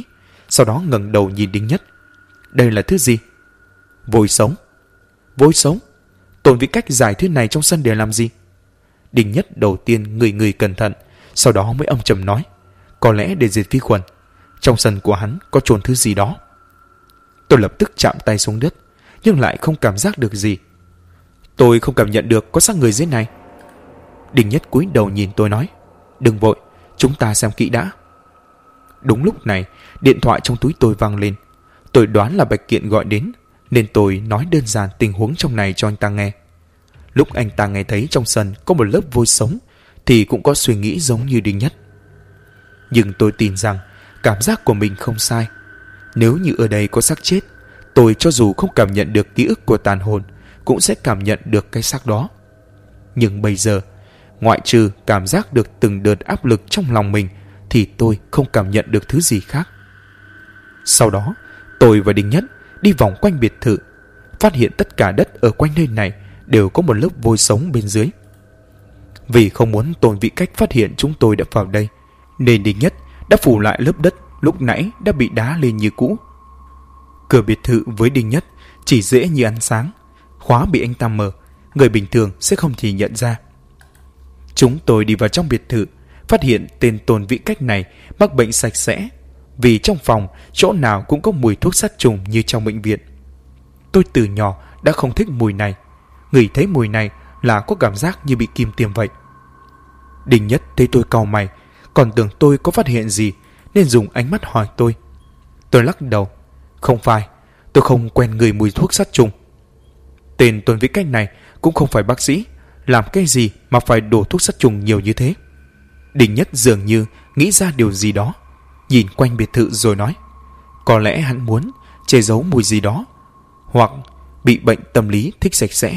Sau đó ngẩng đầu nhìn Đinh Nhất. Đây là thứ gì? Vôi sống. Vôi sống? Tôn Vĩ Cách giải thứ này trong sân để làm gì? Đinh Nhất đầu tiên ngửi cẩn thận, sau đó mới âm trầm nói. Có lẽ để diệt vi khuẩn. Trong sân của hắn có chôn thứ gì đó. Tôi lập tức chạm tay xuống đất, nhưng lại không cảm giác được gì. Tôi không cảm nhận được có xác người dưới này. Đinh Nhất cúi đầu nhìn tôi nói. Đừng vội, chúng ta xem kỹ đã. Đúng lúc này, điện thoại trong túi tôi vang lên. Tôi đoán là Bạch Kiện gọi đến, nên tôi nói đơn giản tình huống trong này cho anh ta nghe. Lúc anh ta nghe thấy trong sân có một lớp vôi sống, thì cũng có suy nghĩ giống như Đinh Nhất. Nhưng tôi tin rằng cảm giác của mình không sai. Nếu như ở đây có xác chết, tôi cho dù không cảm nhận được ký ức của tàn hồn, cũng sẽ cảm nhận được cái xác đó. Nhưng bây giờ, ngoại trừ cảm giác được từng đợt áp lực trong lòng mình, thì tôi không cảm nhận được thứ gì khác. Sau đó, tôi và Đinh Nhất đi vòng quanh biệt thự, phát hiện tất cả đất ở quanh nơi này đều có một lớp vôi sống bên dưới. Vì không muốn Tôn Vĩ Cách phát hiện chúng tôi đã vào đây, nên Đinh Nhất đã phủ lại lớp đất lúc nãy đã bị đá lên như cũ. Cửa biệt thự với Đinh Nhất chỉ dễ như ăn sáng, khóa bị anh ta mở, người bình thường sẽ không thể nhận ra. Chúng tôi đi vào trong biệt thự, phát hiện tên Tôn Vĩ Cách này mắc bệnh sạch sẽ, vì trong phòng chỗ nào cũng có mùi thuốc sát trùng như trong bệnh viện. Tôi từ nhỏ đã không thích mùi này, ngửi thấy mùi này là có cảm giác như bị kim tiêm vậy. Đinh Nhất thấy tôi cau mày, còn tưởng tôi có phát hiện gì nên dùng ánh mắt hỏi tôi. Tôi lắc đầu. Không phải, tôi không quen ngửi mùi thuốc sát trùng. Tên Tôn Vĩ Cách này cũng không phải bác sĩ, làm cái gì mà phải đổ thuốc sát trùng nhiều như thế? Đinh Nhất dường như nghĩ ra điều gì đó, nhìn quanh biệt thự rồi nói. Có lẽ hắn muốn che giấu mùi gì đó, hoặc bị bệnh tâm lý thích sạch sẽ.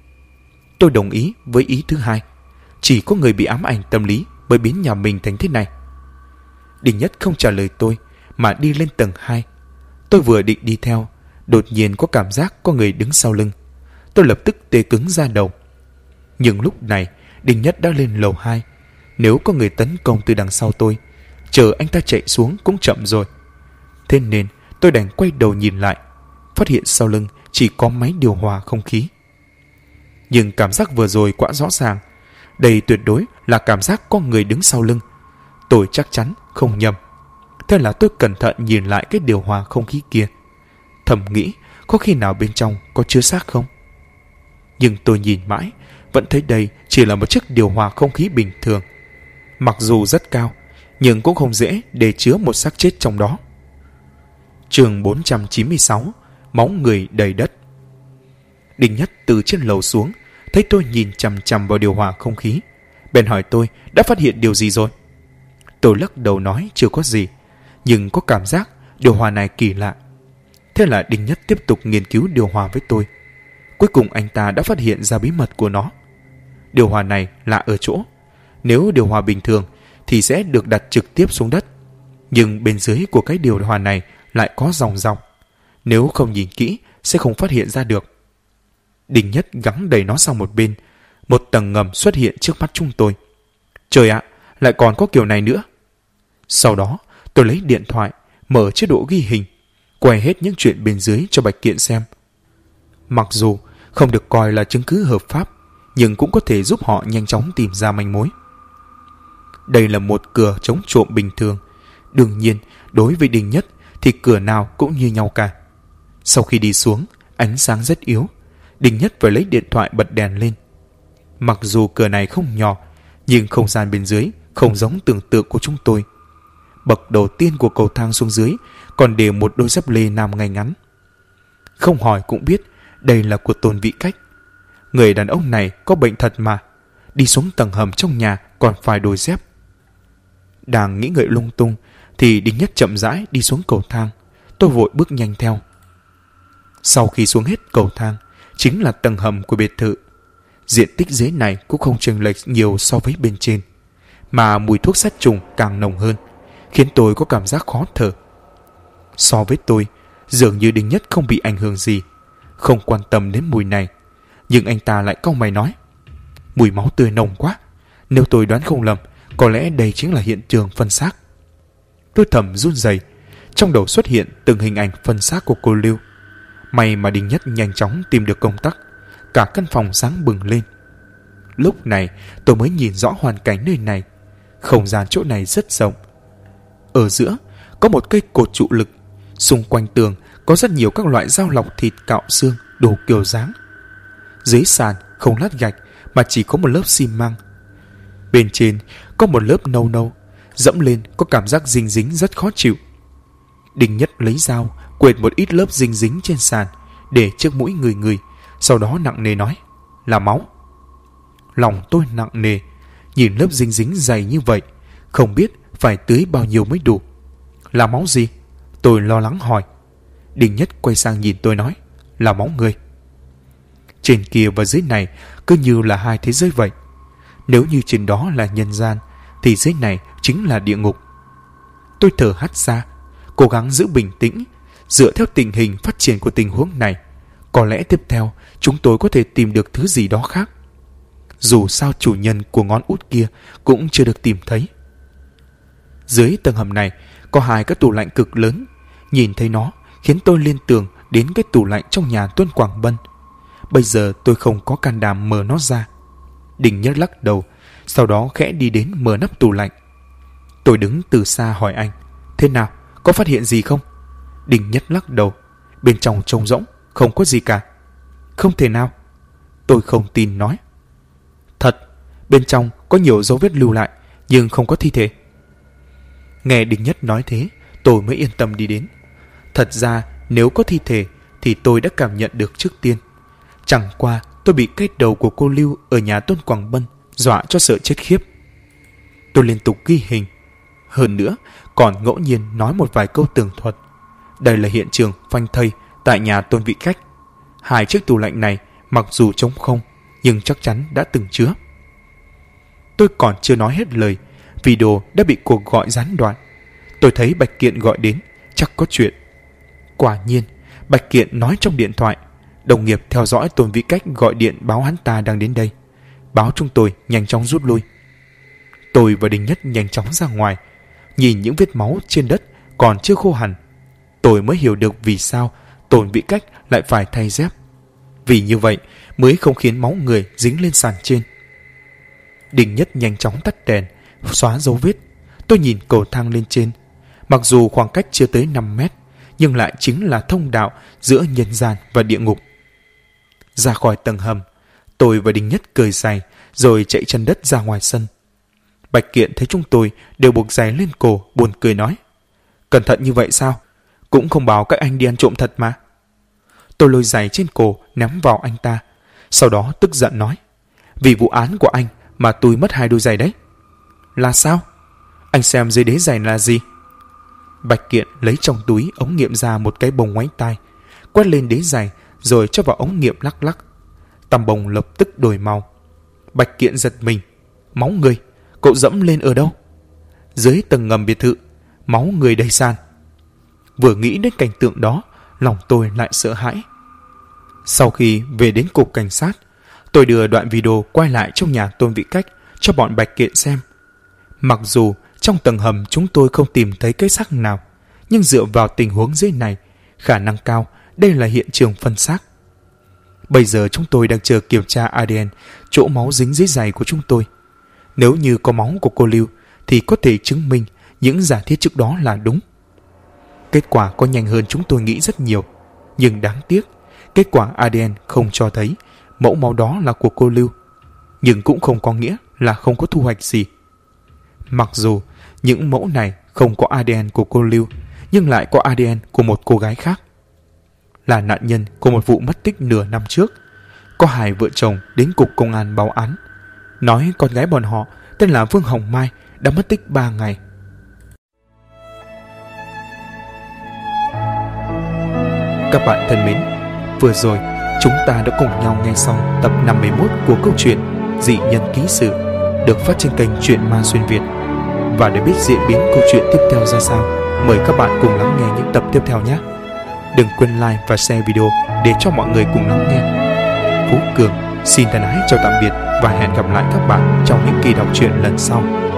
Tôi đồng ý với ý thứ hai. Chỉ có người bị ám ảnh tâm lý mới biến nhà mình thành thế này. Đinh Nhất không trả lời tôi mà đi lên tầng 2. Tôi vừa định đi theo, đột nhiên có cảm giác có người đứng sau lưng. Tôi lập tức tê cứng da đầu. Nhưng lúc này Đinh Nhất đã lên lầu 2. Nếu có người tấn công từ đằng sau tôi, chờ anh ta chạy xuống cũng chậm rồi. Thế nên tôi đành quay đầu nhìn lại, phát hiện sau lưng chỉ có máy điều hòa không khí. Nhưng cảm giác vừa rồi quá rõ ràng. Đây tuyệt đối là cảm giác có người đứng sau lưng. Tôi chắc chắn không nhầm. Thế là tôi cẩn thận nhìn lại cái điều hòa không khí kia, thầm nghĩ có khi nào bên trong có chứa xác không. Nhưng tôi nhìn mãi vẫn thấy đây chỉ là một chiếc điều hòa không khí bình thường. Mặc dù rất cao, nhưng cũng không dễ để chứa một xác chết trong đó. Chương 496. Máu người đầy đất. Đinh Nhất từ trên lầu xuống, thấy tôi nhìn chằm chằm vào điều hòa không khí, bèn hỏi tôi đã phát hiện điều gì rồi. Tôi lắc đầu nói chưa có gì, nhưng có cảm giác điều hòa này kỳ lạ. Thế là Đinh Nhất tiếp tục nghiên cứu điều hòa với tôi. Cuối cùng anh ta đã phát hiện ra bí mật của nó. Điều hòa này lạ ở chỗ, nếu điều hòa bình thường thì sẽ được đặt trực tiếp xuống đất, nhưng bên dưới của cái điều hòa này lại có dòng dòng. Nếu không nhìn kỹ sẽ không phát hiện ra được. Đinh Nhất gắng đẩy nó sang một bên. Một tầng ngầm xuất hiện trước mắt chúng tôi. Trời ạ, lại còn có kiểu này nữa. Sau đó tôi lấy điện thoại, mở chế độ ghi hình, quay hết những chuyện bên dưới cho Bạch Kiện xem. Mặc dù không được coi là chứng cứ hợp pháp, nhưng cũng có thể giúp họ nhanh chóng tìm ra manh mối. Đây là một cửa chống trộm bình thường. Đương nhiên, đối với Đinh Nhất thì cửa nào cũng như nhau cả. Sau khi đi xuống, ánh sáng rất yếu. Đinh Nhất phải lấy điện thoại bật đèn lên. Mặc dù cửa này không nhỏ, nhưng không gian bên dưới không giống tưởng tượng của chúng tôi. Bậc đầu tiên của cầu thang xuống dưới còn để một đôi dép lê nam ngay ngắn. Không hỏi cũng biết đây là của Tôn Vĩ Cách. Người đàn ông này có bệnh thật mà. Đi xuống tầng hầm trong nhà còn phải đôi dép. Đang nghĩ ngợi lung tung thì Đinh Nhất chậm rãi đi xuống cầu thang. Tôi vội bước nhanh theo. Sau khi xuống hết cầu thang chính là tầng hầm của biệt thự. Diện tích dưới này cũng không chênh lệch nhiều so với bên trên, mà mùi thuốc sát trùng càng nồng hơn, khiến tôi có cảm giác khó thở. So với tôi, dường như Đinh Nhất không bị ảnh hưởng gì, không quan tâm đến mùi này. Nhưng anh ta lại cau mày nói, mùi máu tươi nồng quá. Nếu tôi đoán không lầm, có lẽ đây chính là hiện trường phân xác. Tôi thầm run rẩy, trong đầu xuất hiện từng hình ảnh phân xác của cô Lưu. May mà Đinh Nhất nhanh chóng tìm được công tắc, cả căn phòng sáng bừng lên. Lúc này tôi mới nhìn rõ hoàn cảnh nơi này. Không gian chỗ này rất rộng. Ở giữa có một cây cột trụ lực, xung quanh tường có rất nhiều các loại dao lọc thịt cạo xương đủ kiểu dáng. Dưới sàn không lát gạch mà chỉ có một lớp xi măng. Bên trên có một lớp nâu nâu, dẫm lên có cảm giác dính dính rất khó chịu. Đinh Nhất lấy dao quệt một ít lớp dính dính trên sàn để trước mũi người, sau đó nặng nề nói: là máu. Lòng tôi nặng nề, nhìn lớp dính dính dày như vậy, không biết phải tưới bao nhiêu mới đủ. Là máu gì? Tôi lo lắng hỏi. Đinh Nhất quay sang nhìn tôi nói: là máu người. Trên kia và dưới này cứ như là hai thế giới vậy. Nếu như trên đó là nhân gian thì dưới này chính là địa ngục. Tôi thở hắt ra, cố gắng giữ bình tĩnh. Dựa theo tình hình phát triển của tình huống này, có lẽ tiếp theo chúng tôi có thể tìm được thứ gì đó khác. Dù sao chủ nhân của ngón út kia cũng chưa được tìm thấy. Dưới tầng hầm này có hai cái tủ lạnh cực lớn. Nhìn thấy nó khiến tôi liên tưởng đến cái tủ lạnh trong nhà Tuân Quảng Bân. Bây giờ tôi không có can đảm mở nó ra. Đinh Nhất lắc đầu, sau đó khẽ đi đến mở nắp tủ lạnh. Tôi đứng từ xa hỏi anh: thế nào, có phát hiện gì không? Đinh Nhất lắc đầu: bên trong trống rỗng, không có gì cả. Không thể nào. Tôi không tin nói: thật, bên trong có nhiều dấu vết lưu lại, nhưng không có thi thể. Nghe Đinh Nhất nói thế, tôi mới yên tâm đi đến. Thật ra nếu có thi thể thì tôi đã cảm nhận được trước tiên. Chẳng qua tôi bị cái đầu của cô Lưu ở nhà Tôn Quảng Bân dọa cho sợ chết khiếp. Tôi liên tục ghi hình, hơn nữa còn ngẫu nhiên nói một vài câu tường thuật. Đây là hiện trường phanh thây tại nhà Tôn Vị Cách. Hai chiếc tủ lạnh này mặc dù trống không nhưng chắc chắn đã từng chứa. Tôi còn chưa nói hết lời, video đã bị cuộc gọi gián đoạn. Tôi thấy Bạch Kiện gọi đến, chắc có chuyện. Quả nhiên, Bạch Kiện nói trong điện thoại, đồng nghiệp theo dõi Tôn Vĩ Cách gọi điện báo hắn ta đang đến đây, báo chúng tôi nhanh chóng rút lui. Tôi và Đinh Nhất nhanh chóng ra ngoài, nhìn những vết máu trên đất còn chưa khô hẳn. Tôi mới hiểu được vì sao Tôn Vĩ Cách lại phải thay dép. Vì như vậy mới không khiến máu người dính lên sàn trên. Đinh Nhất nhanh chóng tắt đèn, xóa dấu vết. Tôi nhìn cầu thang lên trên. Mặc dù khoảng cách chưa tới 5 mét, nhưng lại chính là thông đạo giữa nhân gian và địa ngục. Ra khỏi tầng hầm, tôi và Đinh Nhất cởi giày rồi chạy chân đất ra ngoài sân. Bạch Kiện thấy chúng tôi đều buộc giày lên cổ, buồn cười nói: cẩn thận như vậy sao? Cũng không báo các anh đi ăn trộm thật mà. Tôi lôi giày trên cổ ném vào anh ta, sau đó tức giận nói: vì vụ án của anh mà tôi mất 2 đôi giày đấy. Là sao? Anh xem dưới đế giày là gì? Bạch Kiện lấy trong túi ống nghiệm ra một cái bông ngoáy tai, quét lên đế giày rồi cho vào ống nghiệm lắc lắc. Tăm bông lập tức đổi màu. Bạch Kiện giật mình: máu người, cậu dẫm lên ở đâu? Dưới tầng ngầm biệt thự, máu người đầy sàn. Vừa nghĩ đến cảnh tượng đó, lòng tôi lại sợ hãi. Sau khi về đến cục cảnh sát, tôi đưa đoạn video quay lại trong nhà Tôn Vĩ Cách cho bọn Bạch Kiện xem. Mặc dù trong tầng hầm chúng tôi không tìm thấy cái xác nào, nhưng dựa vào tình huống dưới này, khả năng cao đây là hiện trường phân xác. Bây giờ chúng tôi đang chờ kiểm tra ADN chỗ máu dính dưới giày của chúng tôi. Nếu như có máu của cô Lưu thì có thể chứng minh những giả thiết trước đó là đúng. Kết quả có nhanh hơn chúng tôi nghĩ rất nhiều, nhưng đáng tiếc kết quả ADN không cho thấy mẫu máu đó là của cô Lưu, nhưng cũng không có nghĩa là không có thu hoạch gì. Mặc dù những mẫu này không có ADN của cô Lưu, nhưng lại có ADN của một cô gái khác, là nạn nhân của một vụ mất tích nửa năm trước. Có 2 vợ chồng đến cục công an báo án, nói con gái bọn họ tên là Vương Hồng Mai đã mất tích 3 ngày. Các bạn thân mến, vừa rồi chúng ta đã cùng nhau nghe xong tập 51 của câu chuyện Dị Nhân Ký Sự được phát trên kênh Truyện Ma Xuyên Việt. Và để biết diễn biến câu chuyện tiếp theo ra sao, mời các bạn cùng lắng nghe những tập tiếp theo nhé. Đừng quên like và share video để cho mọi người cùng lắng nghe. Phú Cường xin thân ái chào tạm biệt và hẹn gặp lại các bạn trong những kỳ đọc truyện lần sau.